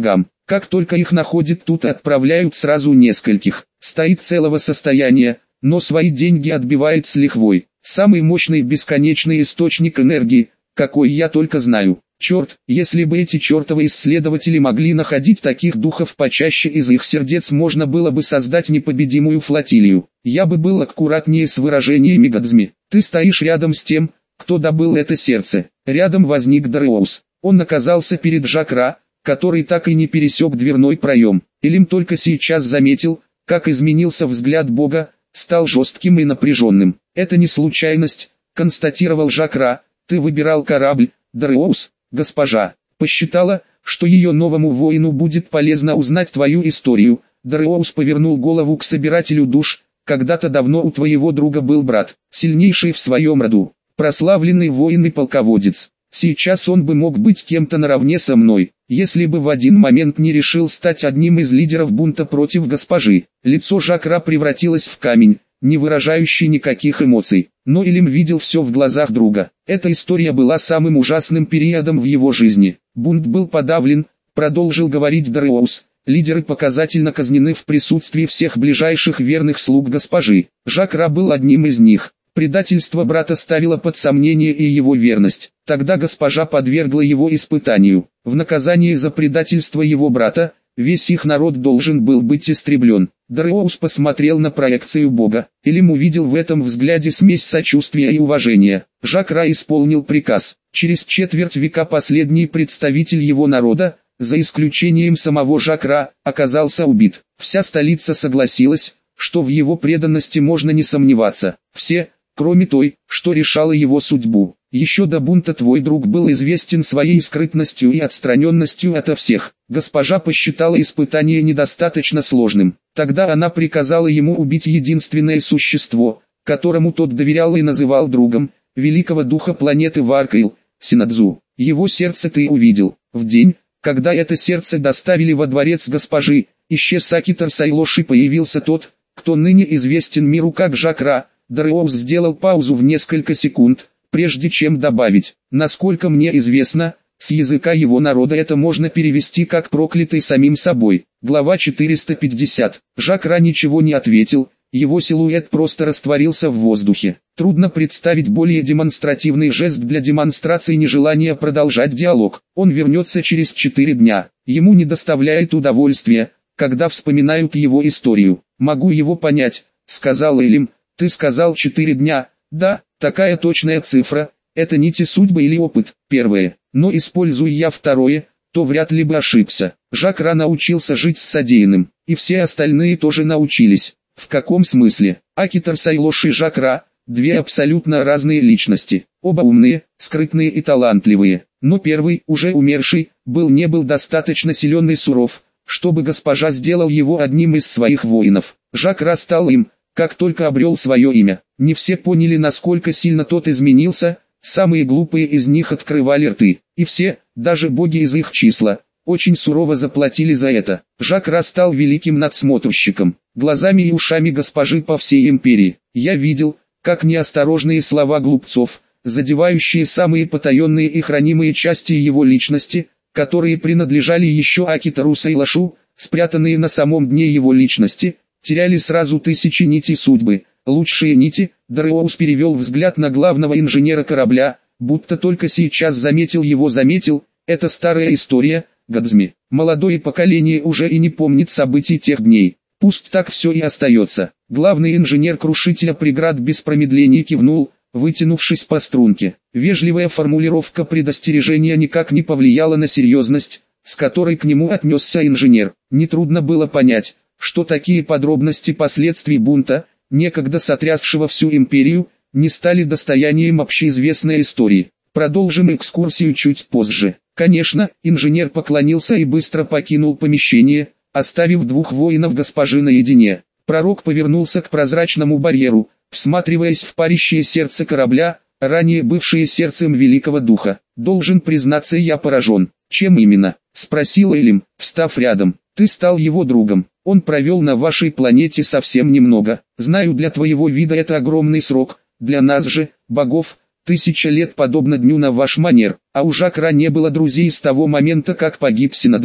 Как только их находят, тут отправляют сразу нескольких. Стоит целого состояния, но свои деньги отбивает с лихвой. Самый мощный бесконечный источник энергии, какой я только знаю. Черт, если бы эти чертовы исследователи могли находить таких духов почаще, из их сердец можно было бы создать непобедимую флотилию. Я бы был аккуратнее с выражениями, Гадзми. Ты стоишь рядом с тем, кто добыл это сердце. Рядом возник Дареус. Он оказался перед Жакра, который так и не пересек дверной проем. Элим только сейчас заметил, как изменился взгляд Бога, стал жестким и напряженным. «Это не случайность», — констатировал Жакра. «Ты выбирал корабль, Дареус, госпожа. Посчитала, что ее новому воину будет полезно узнать твою историю». Дареус повернул голову к собирателю душ. «Когда-то давно у твоего друга был брат, сильнейший в своем роду, прославленный воин и полководец. Сейчас он бы мог быть кем-то наравне со мной, если бы в один момент не решил стать одним из лидеров бунта против госпожи». Лицо Жакра превратилось в камень, не выражающий никаких эмоций. Но Элим видел все в глазах друга. Эта история была самым ужасным периодом в его жизни. Бунт был подавлен, продолжил говорить Дареус. Лидеры показательно казнены в присутствии всех ближайших верных слуг госпожи. Жакра был одним из них. Предательство брата ставило под сомнение и его верность. Тогда госпожа подвергла его испытанию. В наказание за предательство его брата, весь их народ должен был быть истреблен. Дареус посмотрел на проекцию Бога. Элим увидел в этом взгляде смесь сочувствия и уважения. Жакра исполнил приказ. Через четверть века последний представитель его народа, за исключением самого Жакра, оказался убит. Вся столица согласилась, что в его преданности можно не сомневаться. Все, кроме той, что решала его судьбу. Еще до бунта твой друг был известен своей скрытностью и отстраненностью ото всех. Госпожа посчитала испытание недостаточно сложным. Тогда она приказала ему убить единственное существо, которому тот доверял и называл другом, великого духа планеты Варкаил, Синадзу. Его сердце ты увидел. В день, когда это сердце доставили во дворец госпожи, исчез Акитар Сайлош и появился тот, кто ныне известен миру как Жакра. Дареус сделал паузу в несколько секунд, прежде чем добавить: насколько мне известно, с языка его народа это можно перевести как «проклятый самим собой». Глава 450. Жакра ничего не ответил, его силуэт просто растворился в воздухе. Трудно представить более демонстративный жест для демонстрации нежелания продолжать диалог. Он вернется через 4 дня. Ему не доставляет удовольствия, когда вспоминают его историю. «Могу его понять», — сказал Элим. «Ты сказал 4 дня, да, такая точная цифра, это нити судьбы или опыт, первое, но используя я второе, то вряд ли бы ошибся». Жакра научился жить с содеянным, и все остальные тоже научились. В каком смысле? Акитар Сайлош и Жакра – две абсолютно разные личности, оба умные, скрытные и талантливые, но первый, уже умерший, не был достаточно силен и суров, чтобы госпожа сделал его одним из своих воинов. Жакра стал им, как только обрел свое имя. Не все поняли, насколько сильно тот изменился, самые глупые из них открывали рты, и все, даже боги из их числа, очень сурово заплатили за это. Жакра стал великим надсмотрщиком, глазами и ушами госпожи по всей империи. Я видел, как неосторожные слова глупцов, задевающие самые потаенные и хранимые части его личности, которые принадлежали еще Акитару Сайлошу, спрятанные на самом дне его личности, теряли сразу тысячи нитей судьбы. Лучшие нити. Дареус перевел взгляд на главного инженера корабля, будто только сейчас заметил его. Это старая история, Гадзми. Молодое поколение уже и не помнит событий тех дней. Пусть так все и остается. Главный инженер крушителя преград без промедления кивнул, вытянувшись по струнке. Вежливая формулировка предостережения никак не повлияла на серьезность, с которой к нему отнесся инженер. Нетрудно было понять, что такие подробности последствий бунта, некогда сотрясшего всю империю, не стали достоянием общеизвестной истории. Продолжим экскурсию чуть позже. Конечно, инженер поклонился и быстро покинул помещение, оставив двух воинов госпожи наедине. Пророк повернулся к прозрачному барьеру, всматриваясь в парящее сердце корабля, ранее бывшее сердцем великого духа. «Должен признаться, я поражен». «Чем именно?» — спросил Элим, встав рядом. «Ты стал его другом. Он провел на вашей планете совсем немного. Знаю, для твоего вида это огромный срок, для нас же, богов, 1000 лет подобно дню на ваш манер, а у Жакра не было друзей с того момента, как погиб Синадзу.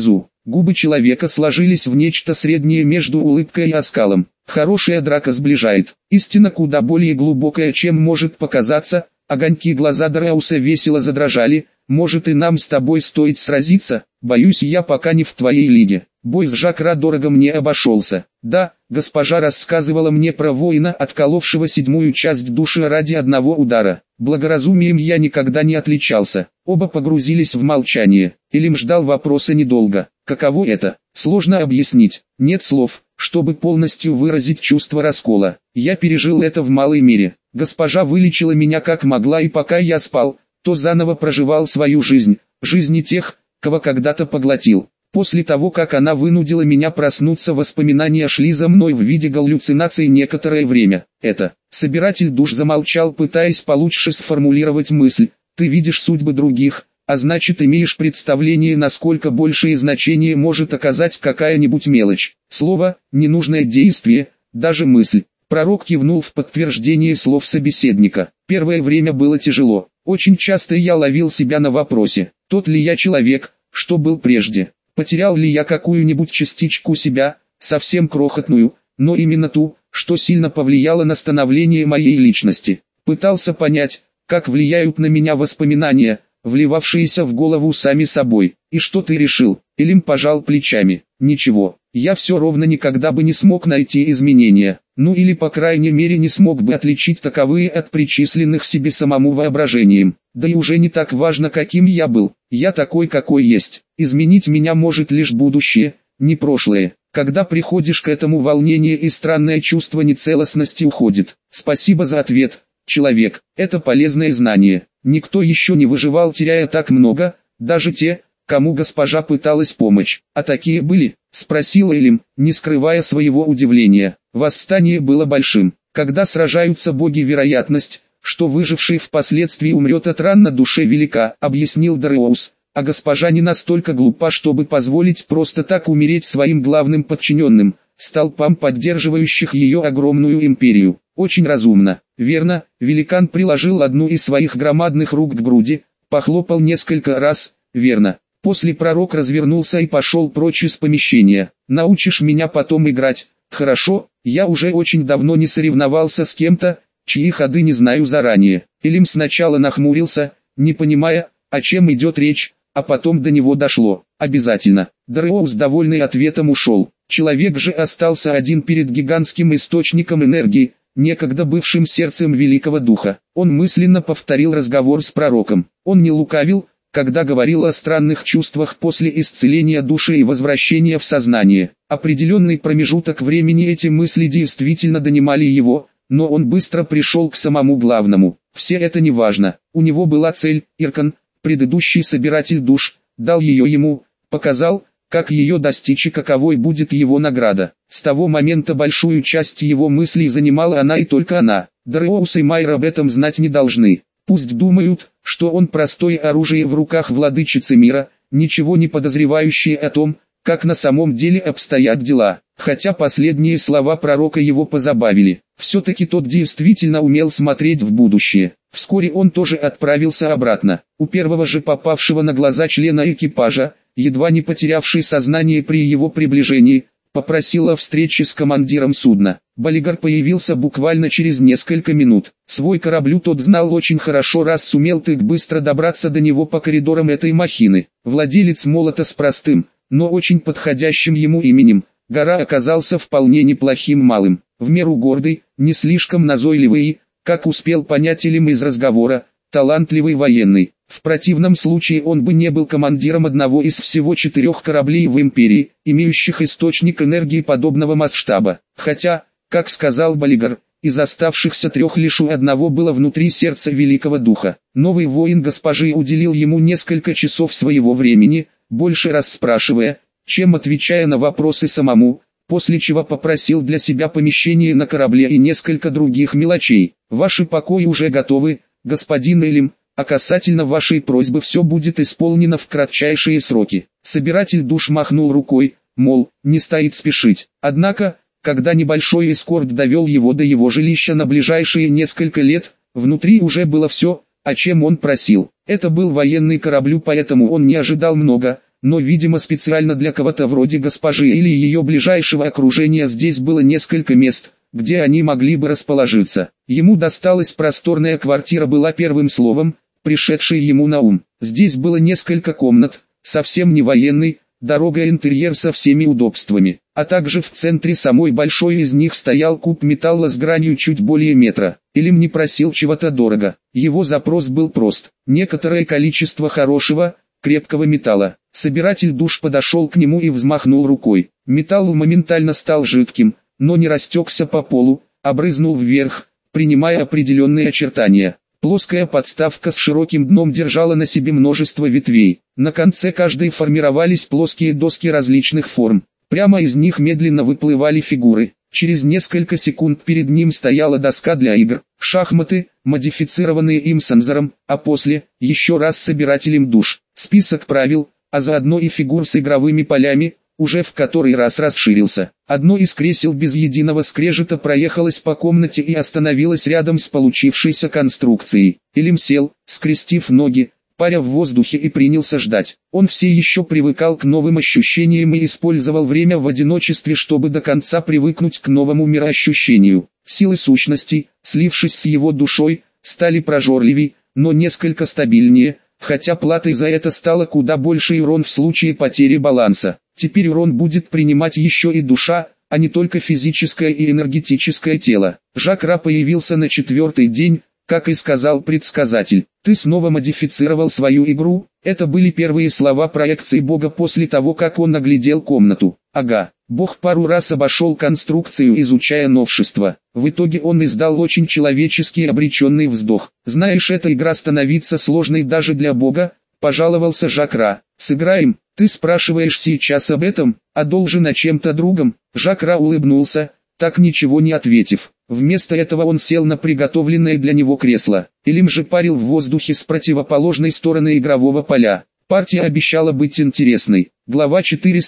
Губы человека сложились в нечто среднее между улыбкой и оскалом. Хорошая драка сближает. Истина куда более глубокая, чем может показаться. Огоньки глаза Дареуса весело задрожали. Может, и нам с тобой стоит сразиться? Боюсь, я пока не в твоей лиге. Бой с Жакра дорого мне обошелся. Да, госпожа рассказывала мне про воина, отколовшего 7-ю часть души ради одного удара. Благоразумием я никогда не отличался. Оба погрузились в молчание. Элим ждал вопроса недолго. Каково это? Сложно объяснить. Нет слов, чтобы полностью выразить чувство раскола. Я пережил это в малой мере. Госпожа вылечила меня как могла, и пока я спал, то заново проживал свою жизнь, жизни тех, кого когда-то поглотил. После того, как она вынудила меня проснуться, воспоминания шли за мной в виде галлюцинаций некоторое время. Собиратель душ замолчал, пытаясь получше сформулировать мысль. Ты видишь судьбы других, а значит имеешь представление, насколько большее значение может оказать какая-нибудь мелочь. Слово, ненужное действие, даже мысль. Пророк кивнул в подтверждение слов собеседника. Первое время было тяжело. Очень часто я ловил себя на вопросе, тот ли я человек, что был прежде. Потерял ли я какую-нибудь частичку себя, совсем крохотную, но именно ту, что сильно повлияло на становление моей личности. Пытался понять, как влияют на меня воспоминания, вливавшиеся в голову сами собой. И что ты решил? Элим пожал плечами. Ничего, я все ровно никогда бы не смог найти изменения. Ну или по крайней мере не смог бы отличить таковые от причисленных себе самому воображением. Да и уже не так важно, каким я был. Я такой, какой есть. Изменить меня может лишь будущее, не прошлое. Когда приходишь к этому, волнение и странное чувство нецелостности уходит. Спасибо за ответ, человек. Это полезное знание. Никто еще не выживал, теряя так много, даже те, кому госпожа пыталась помочь. А такие были? Спросил Элим, не скрывая своего удивления. Восстание было большим. Когда сражаются боги, вероятность, что выживший впоследствии умрет от ран на душе, велика, объяснил Дареус. А госпожа не настолько глупа, чтобы позволить просто так умереть своим главным подчиненным, столпам, поддерживающих ее огромную империю. Очень разумно. Верно, великан приложил одну из своих громадных рук к груди, похлопал несколько раз. Верно. После пророк развернулся и пошел прочь из помещения. Научишь меня потом играть? Хорошо, я уже очень давно не соревновался с кем-то, чьи ходы не знаю заранее. Элим сначала нахмурился, не понимая, о чем идет речь, а потом до него дошло. Обязательно. Дареус, довольный ответом, ушел. Человек же остался один перед гигантским источником энергии, некогда бывшим сердцем великого духа. Он мысленно повторил разговор с пророком. Он не лукавил, когда говорил о странных чувствах после исцеления души и возвращения в сознание. Определенный промежуток времени эти мысли действительно донимали его, но он быстро пришел к самому главному. Все это не важно. У него была цель. Иркан, предыдущий собиратель душ, дал ее ему, показал, как ее достичь и каковой будет его награда. С того момента большую часть его мыслей занимала она и только она. Дареус и Майр об этом знать не должны. Пусть думают, что он простое оружие в руках владычицы мира, ничего не подозревающие о том, как на самом деле обстоят дела. Хотя последние слова пророка его позабавили. Все-таки тот действительно умел смотреть в будущее. Вскоре он тоже отправился обратно. У первого же попавшего на глаза члена экипажа, едва не потерявший сознание при его приближении, попросил о встрече с командиром судна. Балигар появился буквально через несколько минут. Свой корабль тот знал очень хорошо, раз сумел так быстро добраться до него по коридорам этой махины. Владелец молота с простым, но очень подходящим ему именем, Гора, оказался вполне неплохим малым, в меру гордый, не слишком назойливый и, как успел понять Элим из разговора, талантливый военный. В противном случае он бы не был командиром одного из всего 4 кораблей в империи, имеющих источник энергии подобного масштаба. Хотя, как сказал Балигар, из оставшихся 3 лишь у одного было внутри сердца великого духа. Новый воин госпожи уделил ему несколько часов своего времени, больше раз спрашивая, чем отвечая на вопросы самому, после чего попросил для себя помещение на корабле и несколько других мелочей. «Ваши покои уже готовы, господин Элим, а касательно вашей просьбы все будет исполнено в кратчайшие сроки». Собиратель душ махнул рукой, мол, не стоит спешить. Однако, когда небольшой эскорт довел его до его жилища на ближайшие несколько лет, внутри уже было все, о чем он просил. Это был военный корабль, поэтому он не ожидал много, но видимо специально для кого-то вроде госпожи или ее ближайшего окружения здесь было несколько мест, где они могли бы расположиться. Ему досталась просторная квартира, была первым словом, пришедшей ему на ум. Здесь было несколько комнат, совсем не военный, дорога, интерьер со всеми удобствами, а также в центре самой большой из них стоял куб металла с гранью чуть более метра. Илим не просил чего-то дорого, его запрос был прост: некоторое количество хорошего, крепкого металла. Собиратель душ подошел к нему и взмахнул рукой. Металл моментально стал жидким, но не растекся по полу, а брызнул вверх, принимая определенные очертания. Плоская подставка с широким дном держала на себе множество ветвей. На конце каждой формировались плоские доски различных форм. Прямо из них медленно выплывали фигуры. Через несколько секунд перед ним стояла доска для игр, шахматы, модифицированные им сенсором, а после, еще раз собирателем душ. Список правил, а заодно и фигур с игровыми полями, уже в который раз расширился. Одно из кресел без единого скрежета проехалось по комнате и остановилось рядом с получившейся конструкцией. Илим сел, скрестив ноги, паря в воздухе, и принялся ждать. Он все еще привыкал к новым ощущениям и использовал время в одиночестве, чтобы до конца привыкнуть к новому мироощущению. Силы сущностей, слившись с его душой, стали прожорливей, но несколько стабильнее, хотя платой за это стало куда больше урон в случае потери баланса. Теперь урон будет принимать еще и душа, а не только физическое и энергетическое тело. Жак-Ра появился на 4-й день, как и сказал предсказатель. «Ты снова модифицировал свою игру?» Это были первые слова проекции Бога после того, как он оглядел комнату. Ага. Бог пару раз обошел конструкцию, изучая новшества. В итоге он издал очень человеческий обреченный вздох. «Знаешь, эта игра становится сложной даже для Бога», — пожаловался Жак-Ра. «Сыграем?» «Ты спрашиваешь сейчас об этом, а должен о чем-то другом?» Жак-Ра улыбнулся, так ничего не ответив. Вместо этого он сел на приготовленное для него кресло. Илим же парил в воздухе с противоположной стороны игрового поля. Партия обещала быть интересной. Глава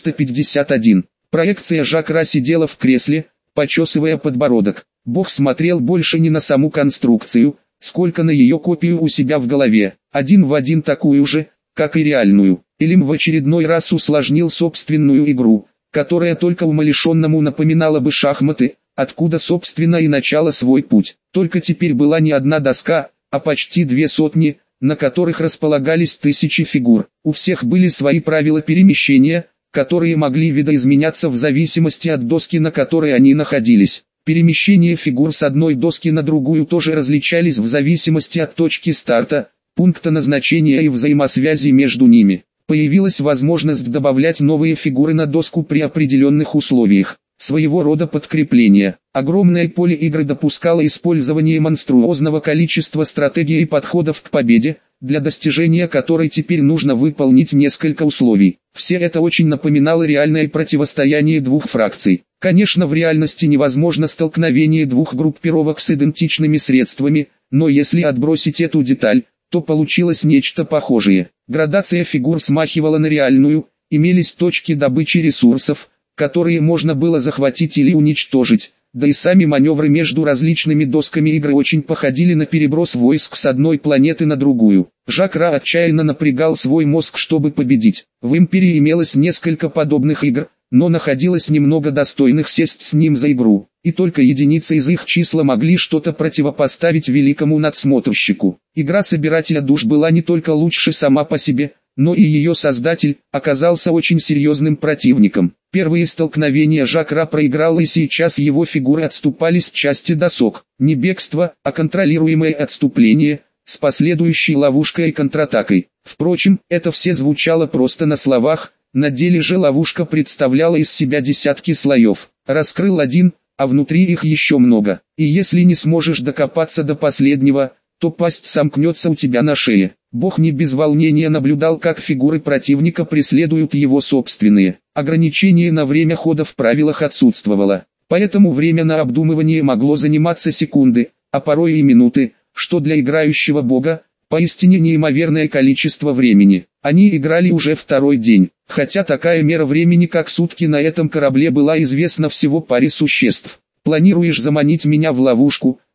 451. Проекция. Жак-Ра сидела в кресле, почесывая подбородок. Бог смотрел больше не на саму конструкцию, сколько на ее копию у себя в голове. Один в один такую же, как и реальную. Илим в очередной раз усложнил собственную игру, которая только умалишенному напоминала бы шахматы, откуда собственно и начало свой путь. Только теперь была не одна доска, а почти 200, на которых располагались тысячи фигур. У всех были свои правила перемещения, которые могли видоизменяться в зависимости от доски, на которой они находились. Перемещение фигур с одной доски на другую тоже различались в зависимости от точки старта, пункта назначения и взаимосвязи между ними. Появилась возможность добавлять новые фигуры на доску при определенных условиях. Своего рода подкрепление. Огромное поле игры допускало использование монструозного количества стратегий и подходов к победе, для достижения которой теперь нужно выполнить несколько условий. Все это очень напоминало реальное противостояние двух фракций. Конечно, в реальности невозможно столкновение двух группировок с идентичными средствами, но если отбросить эту деталь, то получилось нечто похожее. Градация фигур смахивала на реальную, имелись точки добычи ресурсов, которые можно было захватить или уничтожить, да и сами маневры между различными досками игры очень походили на переброс войск с одной планеты на другую. Жак-Ра отчаянно напрягал свой мозг, чтобы победить. В Империи имелось несколько подобных игр, но находилось немного достойных сесть с ним за игру, и только единицы из их числа могли что-то противопоставить великому надсмотрщику. Игра Собирателя душ была не только лучше сама по себе, но и ее создатель оказался очень серьезным противником. Первые столкновения Жак-Ра проиграл, и сейчас его фигуры отступали с части досок. Не бегство, а контролируемое отступление, с последующей ловушкой и контратакой. Впрочем, это все звучало просто на словах, на деле же ловушка представляла из себя десятки слоев. Раскрыл один, а внутри их еще много. И если не сможешь докопаться до последнего, то пасть сомкнется у тебя на шее. Бог не без волнения наблюдал, как фигуры противника преследуют его собственные. Ограничение на время хода в правилах отсутствовало, поэтому время на обдумывание могло заниматься секунды, а порой и минуты, что для играющего Бога поистине неимоверное количество времени. Они играли уже второй день, хотя такая мера времени, как сутки, на этом корабле была известна всего паре существ. «Планируешь заманить меня в ловушку?»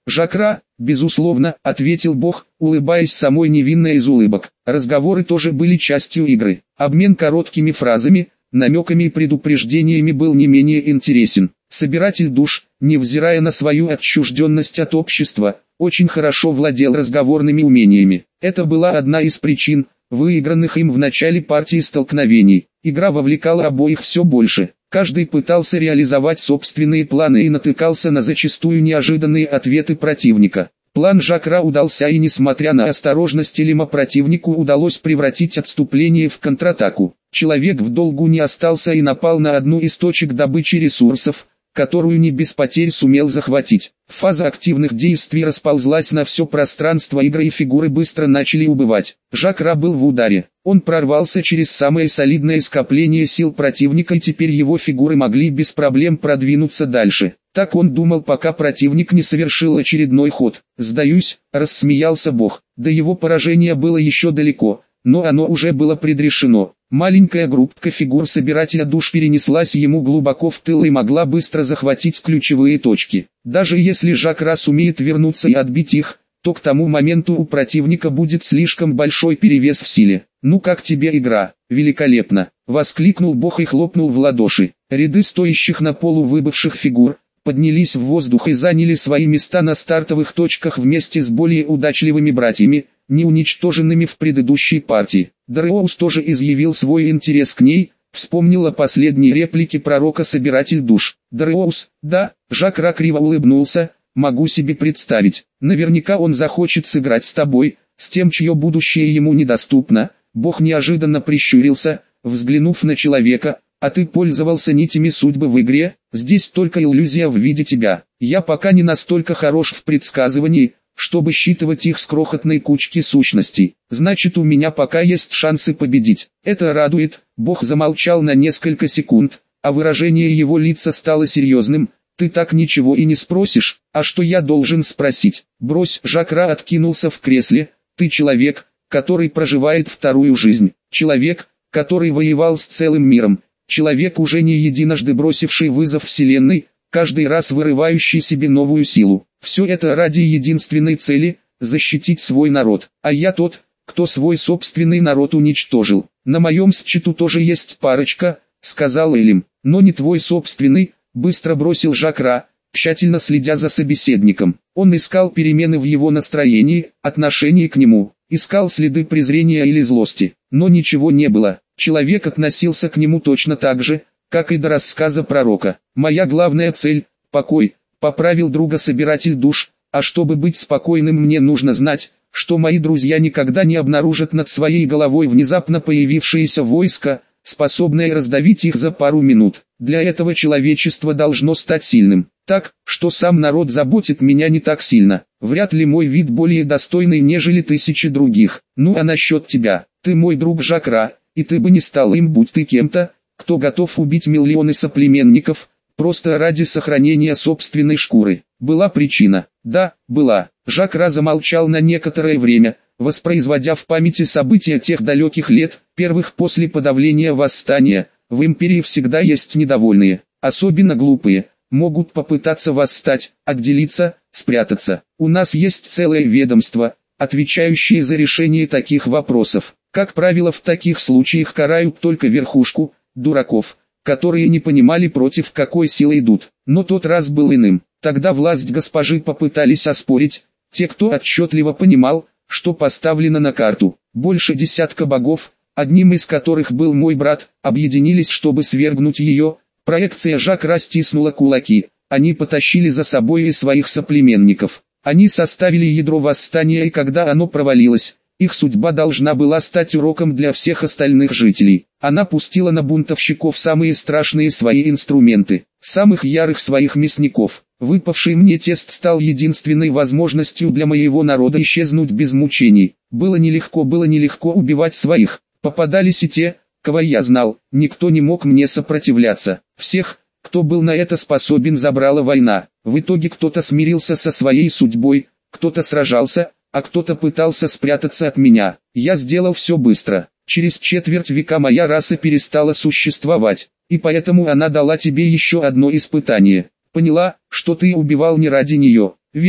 Жакра, безусловно, ответил Бог, улыбаясь самой невинной из улыбок. Разговоры тоже были частью игры. Обмен короткими фразами, намеками и предупреждениями был не менее интересен. Собиратель душ, невзирая на свою отчужденность от общества, очень хорошо владел разговорными умениями. Это была одна из причин, выигранных им в начале партии столкновений. Игра вовлекала обоих все больше. Каждый пытался реализовать собственные планы и натыкался на зачастую неожиданные ответы противника. План Жакра удался, и несмотря на осторожность Элима, противнику удалось превратить отступление в контратаку. Человек в долгу не остался и напал на одну из точек добычи ресурсов, которую не без потерь сумел захватить. Фаза активных действий расползлась на все пространство игры, и фигуры быстро начали убывать. Жакра был в ударе. Он прорвался через самое солидное скопление сил противника, и теперь его фигуры могли без проблем продвинуться дальше. Так он думал, пока противник не совершил очередной ход. «Сдаюсь», — рассмеялся Бог. До его поражения было еще далеко, но оно уже было предрешено. Маленькая группка фигур собирателя душ перенеслась ему глубоко в тыл и могла быстро захватить ключевые точки. Даже если Жакра сумеет вернуться и отбить их, то к тому моменту у противника будет слишком большой перевес в силе. «Ну как тебе игра?» «Великолепно!» — воскликнул Бог и хлопнул в ладоши. Ряды стоящих на полу выбывших фигур поднялись в воздух и заняли свои места на стартовых точках вместе с более удачливыми братьями, не уничтоженными в предыдущей партии. Дреоус тоже изъявил свой интерес к ней, вспомнила последние реплики пророка Собиратель душ. «Дреоус, да», Жакра криво улыбнулся, «могу себе представить. Наверняка он захочет сыграть с тобой, с тем, чье будущее ему недоступно». Бог неожиданно прищурился, взглянув на человека. «А ты пользовался нитями судьбы в игре? Здесь только иллюзия в виде тебя. Я пока не настолько хорош в предсказывании, чтобы считывать их с крохотной кучки сущностей. Значит, у меня пока есть шансы победить. Это радует». Бог замолчал на несколько секунд, а выражение его лица стало серьезным. «Ты так ничего и не спросишь? А что я должен спросить?» «Брось», Жакра откинулся в кресле. «Ты человек, который проживает вторую жизнь. Человек, который воевал с целым миром. Человек, уже не единожды бросивший вызов Вселенной, каждый раз вырывающий себе новую силу. Все это ради единственной цели – защитить свой народ. А я тот, кто свой собственный народ уничтожил. На моем счету тоже есть парочка», – сказал Элим. «Но не твой собственный», – быстро бросил Жакра, тщательно следя за собеседником. Он искал перемены в его настроении, отношении к нему, искал следы презрения или злости, но ничего не было. Человек относился к нему точно так же, как и до рассказа пророка. «Моя главная цель – покой», – поправил друга Собиратель душ, «а чтобы быть спокойным, мне нужно знать, что мои друзья никогда не обнаружат над своей головой внезапно появившееся войско, способное раздавить их за пару минут. Для этого человечество должно стать сильным. Так, что сам народ заботит меня не так сильно. Вряд ли мой вид более достойный, нежели тысячи других. Ну а насчет тебя, ты мой друг Жакра, и ты бы не стал им, будь ты кем-то, кто готов убить миллионы соплеменников, просто ради сохранения собственной шкуры. Была причина?» «Да, была». Жакра замолчал на некоторое время, воспроизводя в памяти события тех далеких лет, первых после подавления восстания. В империи всегда есть недовольные, особенно глупые, могут попытаться восстать, отделиться, спрятаться. У нас есть целое ведомство, отвечающее за решение таких вопросов. Как правило, в таких случаях карают только верхушку, дураков, которые не понимали, против какой силы идут. Но тот раз был иным. Тогда власть госпожи попытались оспорить, те, кто отчетливо понимал, что поставлено на карту. Больше десятка богов, одним из которых был мой брат, объединились, чтобы свергнуть ее. Проекция Жакра стиснула кулаки. Они потащили за собой и своих соплеменников. Они составили ядро восстания, и когда оно провалилось, их судьба должна была стать уроком для всех остальных жителей. Она пустила на бунтовщиков самые страшные свои инструменты, самых ярых своих мясников. Выпавший мне тест стал единственной возможностью для моего народа исчезнуть без мучений. Было нелегко убивать своих. Попадались и те, кого я знал, никто не мог мне сопротивляться. Всех, кто был на это способен, забрала война. В итоге кто-то смирился со своей судьбой, кто-то сражался, а кто-то пытался спрятаться от меня. Я сделал все быстро. Через четверть века моя раса перестала существовать, и поэтому она дала тебе еще одно испытание. Поняла, что ты убивал не ради нее, верно?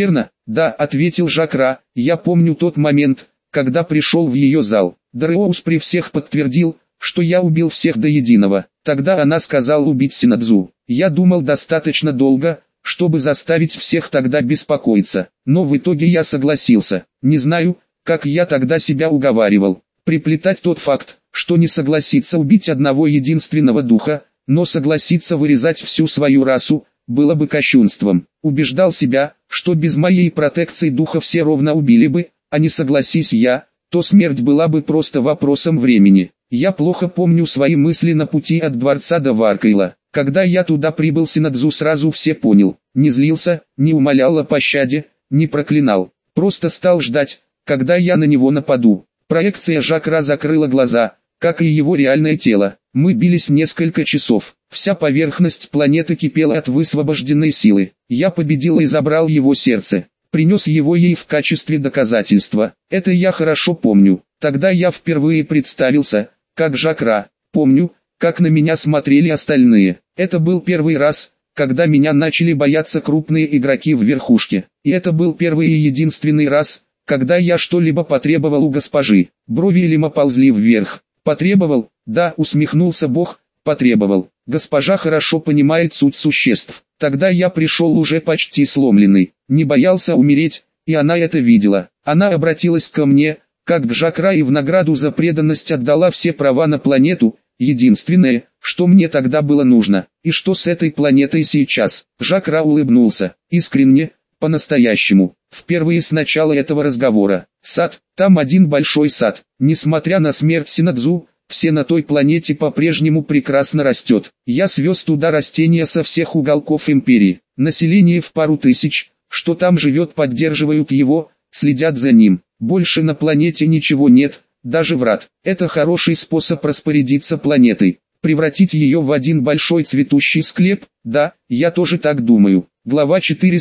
«Да», — ответил Жакра, — «я помню тот момент, когда пришел в ее зал. Дариоус при всех подтвердил, что я убил всех до единого. Тогда она сказала убить Синадзу. Я думал достаточно долго, чтобы заставить всех тогда беспокоиться, но в итоге я согласился. Не знаю, как я тогда себя уговаривал. Приплетать тот факт, что не согласиться убить одного единственного духа, но согласиться вырезать всю свою расу, было бы кощунством. Убеждал себя, что без моей протекции духа все ровно убили бы, а не согласись я, то смерть была бы просто вопросом времени. Я плохо помню свои мысли на пути от дворца до Варкайла. Когда я туда прибыл, Синадзу сразу все понял. Не злился, не умолял о пощаде, не проклинал. Просто стал ждать, когда я на него нападу. Проекция Жакра закрыла глаза, как и его реальное тело. Мы бились несколько часов. Вся поверхность планеты кипела от высвобожденной силы. Я победил и забрал его сердце. Принес его ей в качестве доказательства. Это я хорошо помню. Тогда я впервые представился, как Жакра. Помню, как на меня смотрели остальные. Это был первый раз, когда меня начали бояться крупные игроки в верхушке. И это был первый и единственный раз, когда я что-либо потребовал у госпожи. Брови Элима ползли вверх. Потребовал? Да, усмехнулся Бог, потребовал. Госпожа хорошо понимает суть существ. Тогда я пришел уже почти сломленный, не боялся умереть, и она это видела. Она обратилась ко мне, как к Жакра, и в награду за преданность отдала все права на планету, единственное, что мне тогда было нужно. И что с этой планетой сейчас? Жакра улыбнулся, искренне, по-настоящему. Впервые с начала этого разговора. Сад, там один большой сад. Несмотря на смерть Синадзу, все на той планете по-прежнему прекрасно растет. Я свез туда растения со всех уголков империи. Население в пару тысяч, что там живет, поддерживают его, следят за ним. Больше на планете ничего нет, даже врат. Это хороший способ распорядиться планетой. Превратить ее в один большой цветущий склеп? Да, я тоже так думаю. Глава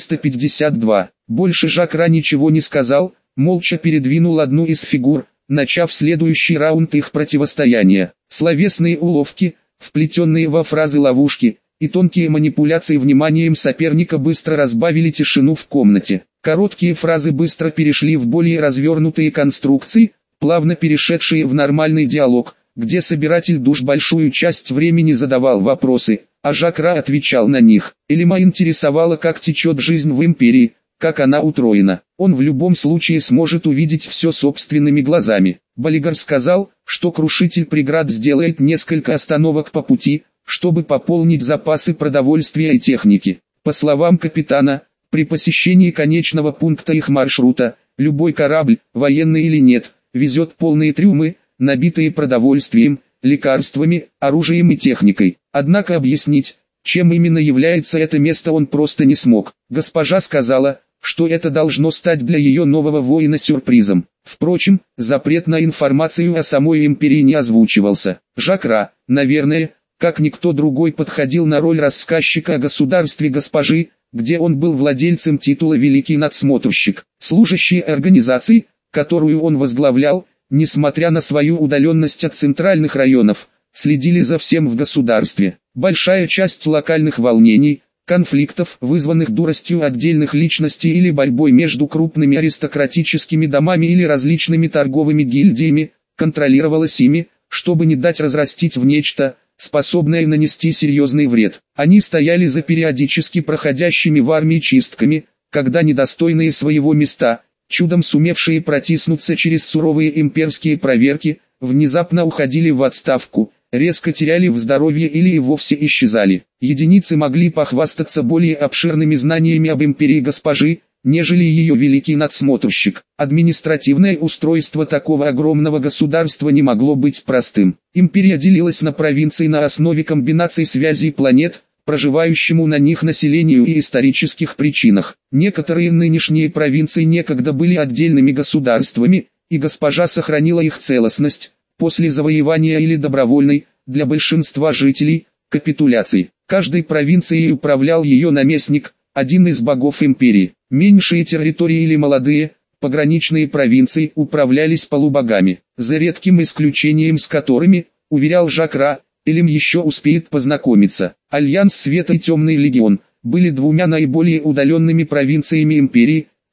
452. Больше Жакра ничего не сказал, молча передвинул одну из фигур, начав следующий раунд их противостояния. Словесные уловки, вплетенные во фразы ловушки, и тонкие манипуляции вниманием соперника быстро разбавили тишину в комнате. Короткие фразы быстро перешли в более развернутые конструкции, плавно перешедшие в нормальный диалог, где собиратель душ большую часть времени задавал вопросы, а Жакра отвечал на них. Элима интересовало, как течет жизнь в империи, как она устроена. Он в любом случае сможет увидеть все собственными глазами. Балигар сказал, что крушитель преград сделает несколько остановок по пути, чтобы пополнить запасы продовольствия и техники. По словам капитана, при посещении конечного пункта их маршрута, любой корабль, военный или нет, везет полные трюмы, набитые продовольствием, лекарствами, оружием и техникой. Однако объяснить, чем именно является это место, он просто не смог. Госпожа сказала, что это должно стать для ее нового воина сюрпризом. Впрочем, запрет на информацию о самой империи не озвучивался. Жакра, наверное, как никто другой, подходил на роль рассказчика о государстве госпожи, где он был владельцем титула «Великий надсмотрщик». Служащие организации, которую он возглавлял, несмотря на свою удаленность от центральных районов, следили за всем в государстве. Большая часть локальных волнений, конфликтов, вызванных дуростью отдельных личностей или борьбой между крупными аристократическими домами или различными торговыми гильдиями, контролировалась ими, чтобы не дать разрастить в нечто, способное нанести серьезный вред. Они стояли за периодически проходящими в армии чистками, когда недостойные своего места, чудом сумевшие протиснуться через суровые имперские проверки, внезапно уходили в отставку, резко теряли в здоровье или и вовсе исчезали. Единицы могли похвастаться более обширными знаниями об империи госпожи, нежели ее великий надсмотрщик. Административное устройство такого огромного государства не могло быть простым. Империя делилась на провинции на основе комбинаций связей планет, проживающему на них населению и исторических причинах. Некоторые нынешние провинции некогда были отдельными государствами, и госпожа сохранила их целостность, после завоевания или добровольной, для большинства жителей, капитуляции. Каждой провинцией управлял ее наместник, один из богов империи. Меньшие территории или молодые, пограничные провинции управлялись полубогами, за редким исключением с которыми, уверял Жакра, Элим еще успеет познакомиться. Альянс Света и Темный Легион были двумя наиболее удаленными провинциями империи,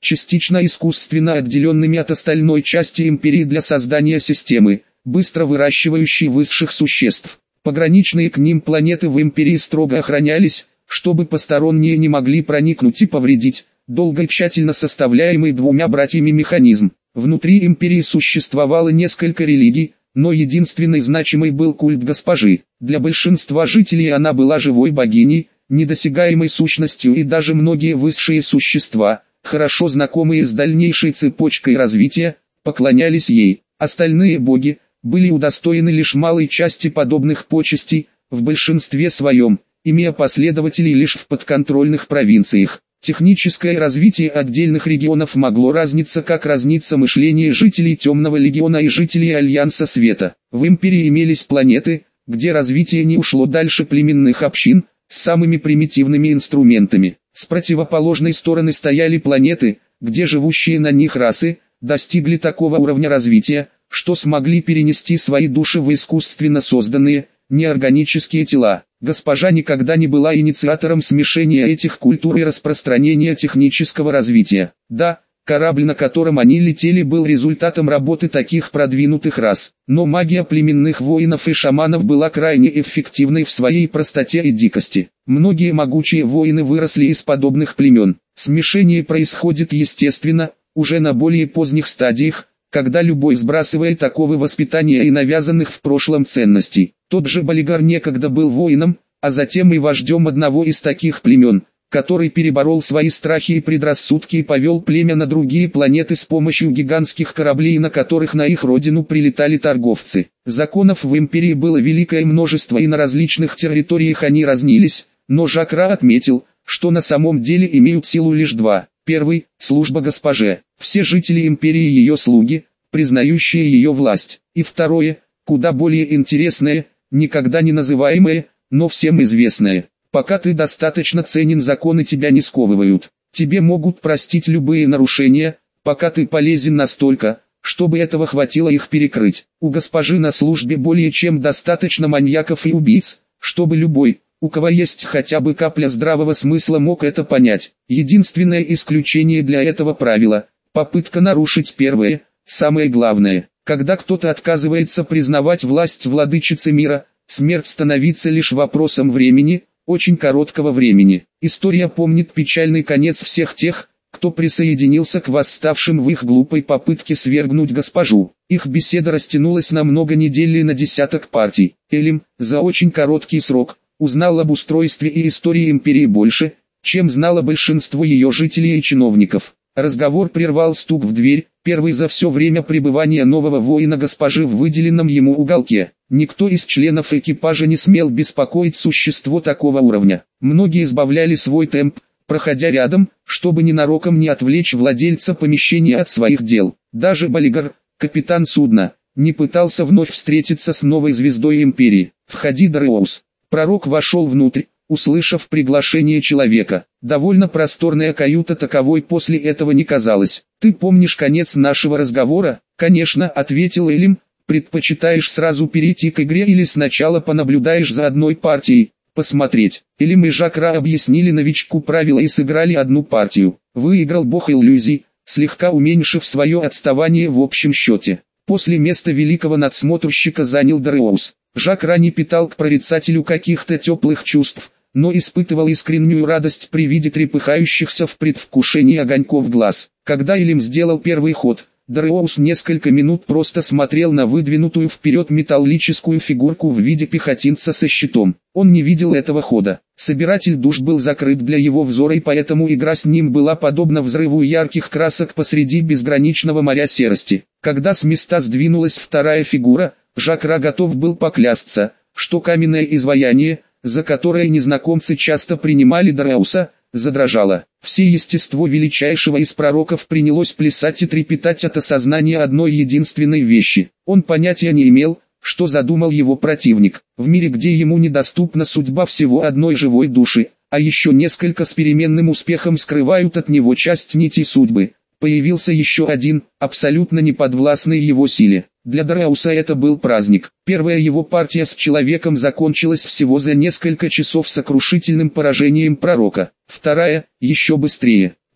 частично искусственно отделенными от остальной части империи для создания системы, быстро выращивающей высших существ. Пограничные к ним планеты в империи строго охранялись, чтобы посторонние не могли проникнуть и повредить, долго и тщательно составляемый двумя братьями механизм. Внутри империи существовало несколько религий, но единственной значимой был культ госпожи. Для большинства жителей она была живой богиней, недосягаемой сущностью, и даже многие высшие существа, хорошо знакомые с дальнейшей цепочкой развития, поклонялись ей. Остальные боги были удостоены лишь малой части подобных почестей, в большинстве своем, имея последователей лишь в подконтрольных провинциях. Техническое развитие отдельных регионов могло разниться, как разнится мышление жителей Темного Легиона и жителей Альянса Света. В империи имелись планеты, где развитие не ушло дальше племенных общин, с самыми примитивными инструментами. С противоположной стороны стояли планеты, где живущие на них расы достигли такого уровня развития, что смогли перенести свои души в искусственно созданные, неорганические тела. Госпожа никогда не была инициатором смешения этих культур и распространения технического развития. Да, корабль, на котором они летели, был результатом работы таких продвинутых рас, но магия племенных воинов и шаманов была крайне эффективной в своей простоте и дикости. Многие могучие воины выросли из подобных племен. Смешение происходит естественно, уже на более поздних стадиях, когда любой сбрасывает оковы воспитания и навязанных в прошлом ценностей. Тот же Балигар некогда был воином, а затем и вождем одного из таких племен, который переборол свои страхи и предрассудки и повел племя на другие планеты с помощью гигантских кораблей, на которых на их родину прилетали торговцы. Законов в империи было великое множество, и на различных территориях они разнились, но Жакра отметил, что на самом деле имеют силу лишь два. Первый – служба госпоже, все жители империи ее слуги, признающие ее власть. И второе, куда более интересное, никогда не называемое, но всем известное. Пока ты достаточно ценен, законы тебя не сковывают. Тебе могут простить любые нарушения, пока ты полезен настолько, чтобы этого хватило их перекрыть. У госпожи на службе более чем достаточно маньяков и убийц, чтобы любой, у кого есть хотя бы капля здравого смысла, мог это понять. Единственное исключение для этого правила – попытка нарушить первое, самое главное. Когда кто-то отказывается признавать власть владычицы мира, смерть становится лишь вопросом времени, очень короткого времени. История помнит печальный конец всех тех, кто присоединился к восставшим в их глупой попытке свергнуть госпожу. Их беседа растянулась на много недель и на десяток партий. Элим, за очень короткий срок, узнал об устройстве и истории империи больше, чем знало большинство ее жителей и чиновников. Разговор прервал стук в дверь, первый за все время пребывания нового воина госпожи в выделенном ему уголке. Никто из членов экипажа не смел беспокоить существо такого уровня. Многие избавляли свой темп, проходя рядом, чтобы ненароком не отвлечь владельца помещения от своих дел. Даже Балигар, капитан судна, не пытался вновь встретиться с новой звездой империи. «Входи, Дареус». Пророк вошел внутрь, услышав приглашение человека. Довольно просторная каюта таковой после этого не казалась. «Ты помнишь конец нашего разговора?» «Конечно», — ответил Элим. «Предпочитаешь сразу перейти к игре или сначала понаблюдаешь за одной партией?» «Посмотреть». Элим и Жакра объяснили новичку правила и сыграли одну партию. Выиграл бог иллюзий, слегка уменьшив свое отставание в общем счете. После места великого надсмотрщика занял Дареус. Жакра не питал к прорицателю каких-то теплых чувств, но испытывал искреннюю радость при виде трепыхающихся в предвкушении огоньков глаз. Когда Элим сделал первый ход, Дареус несколько минут просто смотрел на выдвинутую вперед металлическую фигурку в виде пехотинца со щитом. Он не видел этого хода. Собиратель душ был закрыт для его взора, и поэтому игра с ним была подобна взрыву ярких красок посреди безграничного моря серости. Когда с места сдвинулась вторая фигура, Жакра готов был поклясться, что каменное изваяние, за которое незнакомцы часто принимали Дареуса, задрожало. Все естество величайшего из пророков принялось плясать и трепетать от осознания одной единственной вещи. Он понятия не имел, что задумал его противник. В мире, где ему недоступна судьба всего одной живой души, а еще несколько с переменным успехом скрывают от него часть нитей судьбы, появился еще один, абсолютно неподвластный его силе. Для Дареуса это был праздник. Первая его партия с человеком закончилась всего за несколько часов сокрушительным поражением пророка. Вторая, еще быстрее.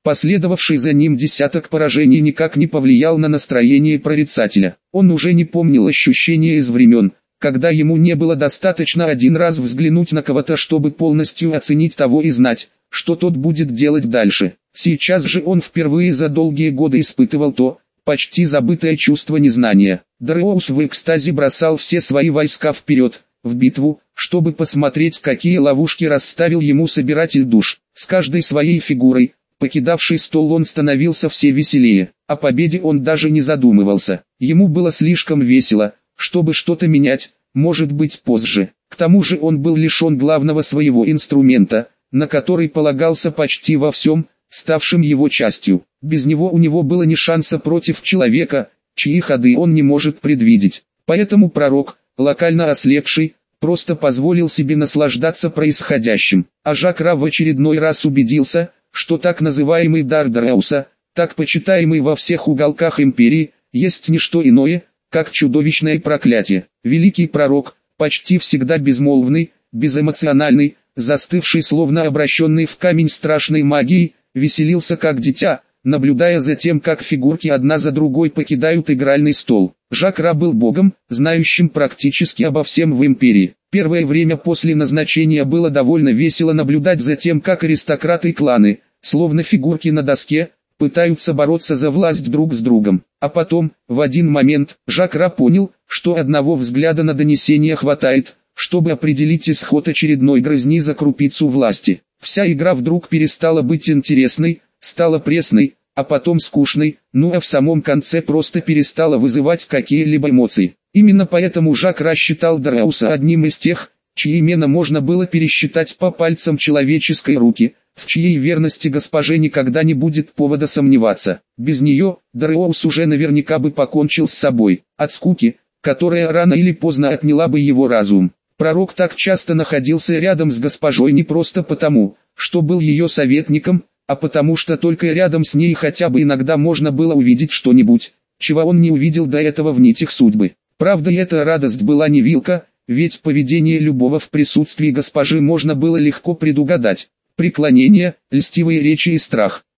Последовавший за ним десяток поражений никак не повлиял на настроение прорицателя. Он уже не помнил ощущения из времен, когда ему не было достаточно один раз взглянуть на кого-то, чтобы полностью оценить того и знать, что тот будет делать дальше. Сейчас же он впервые за долгие годы испытывал то, почти забытое чувство незнания. Дреус в экстазе бросал все свои войска вперед, в битву, чтобы посмотреть, какие ловушки расставил ему собиратель душ. С каждой своей фигурой, покидавший стол, он становился все веселее. О победе он даже не задумывался. Ему было слишком весело, чтобы что-то менять, может быть позже. К тому же он был лишен главного своего инструмента, на который полагался почти во всем, ставшим его частью. Без него у него было ни шанса против человека, чьи ходы он не может предвидеть. Поэтому пророк, локально ослепший, просто позволил себе наслаждаться происходящим. А Жак-Ра в очередной раз убедился, что так называемый дар Дреуса, так почитаемый во всех уголках империи, есть не что иное, как чудовищное проклятие. Великий пророк, почти всегда безмолвный, безэмоциональный, застывший словно обращенный в камень страшной магией, веселился как дитя, наблюдая за тем, как фигурки одна за другой покидают игральный стол. Жак-Ра был богом, знающим практически обо всем в империи. Первое время после назначения было довольно весело наблюдать за тем, как аристократы и кланы, словно фигурки на доске, пытаются бороться за власть друг с другом. А потом, в один момент, Жак-Ра понял, что одного взгляда на донесение хватает, чтобы определить исход очередной грызни за крупицу власти. Вся игра вдруг перестала быть интересной, стала пресной, а потом скучной, ну а в самом конце просто перестала вызывать какие-либо эмоции. Именно поэтому Жак-Ра считал Дреуса одним из тех, чьи имена можно было пересчитать по пальцам человеческой руки, в чьей верности госпоже никогда не будет повода сомневаться. Без нее, Дреус уже наверняка бы покончил с собой, от скуки, которая рано или поздно отняла бы его разум. Пророк так часто находился рядом с госпожой не просто потому, что был ее советником, а потому что только рядом с ней хотя бы иногда можно было увидеть что-нибудь, чего он не увидел до этого в нитях судьбы. Правда, эта радость была не вилка, ведь поведение любого в присутствии госпожи можно было легко предугадать. Преклонение, льстивые речи и страх.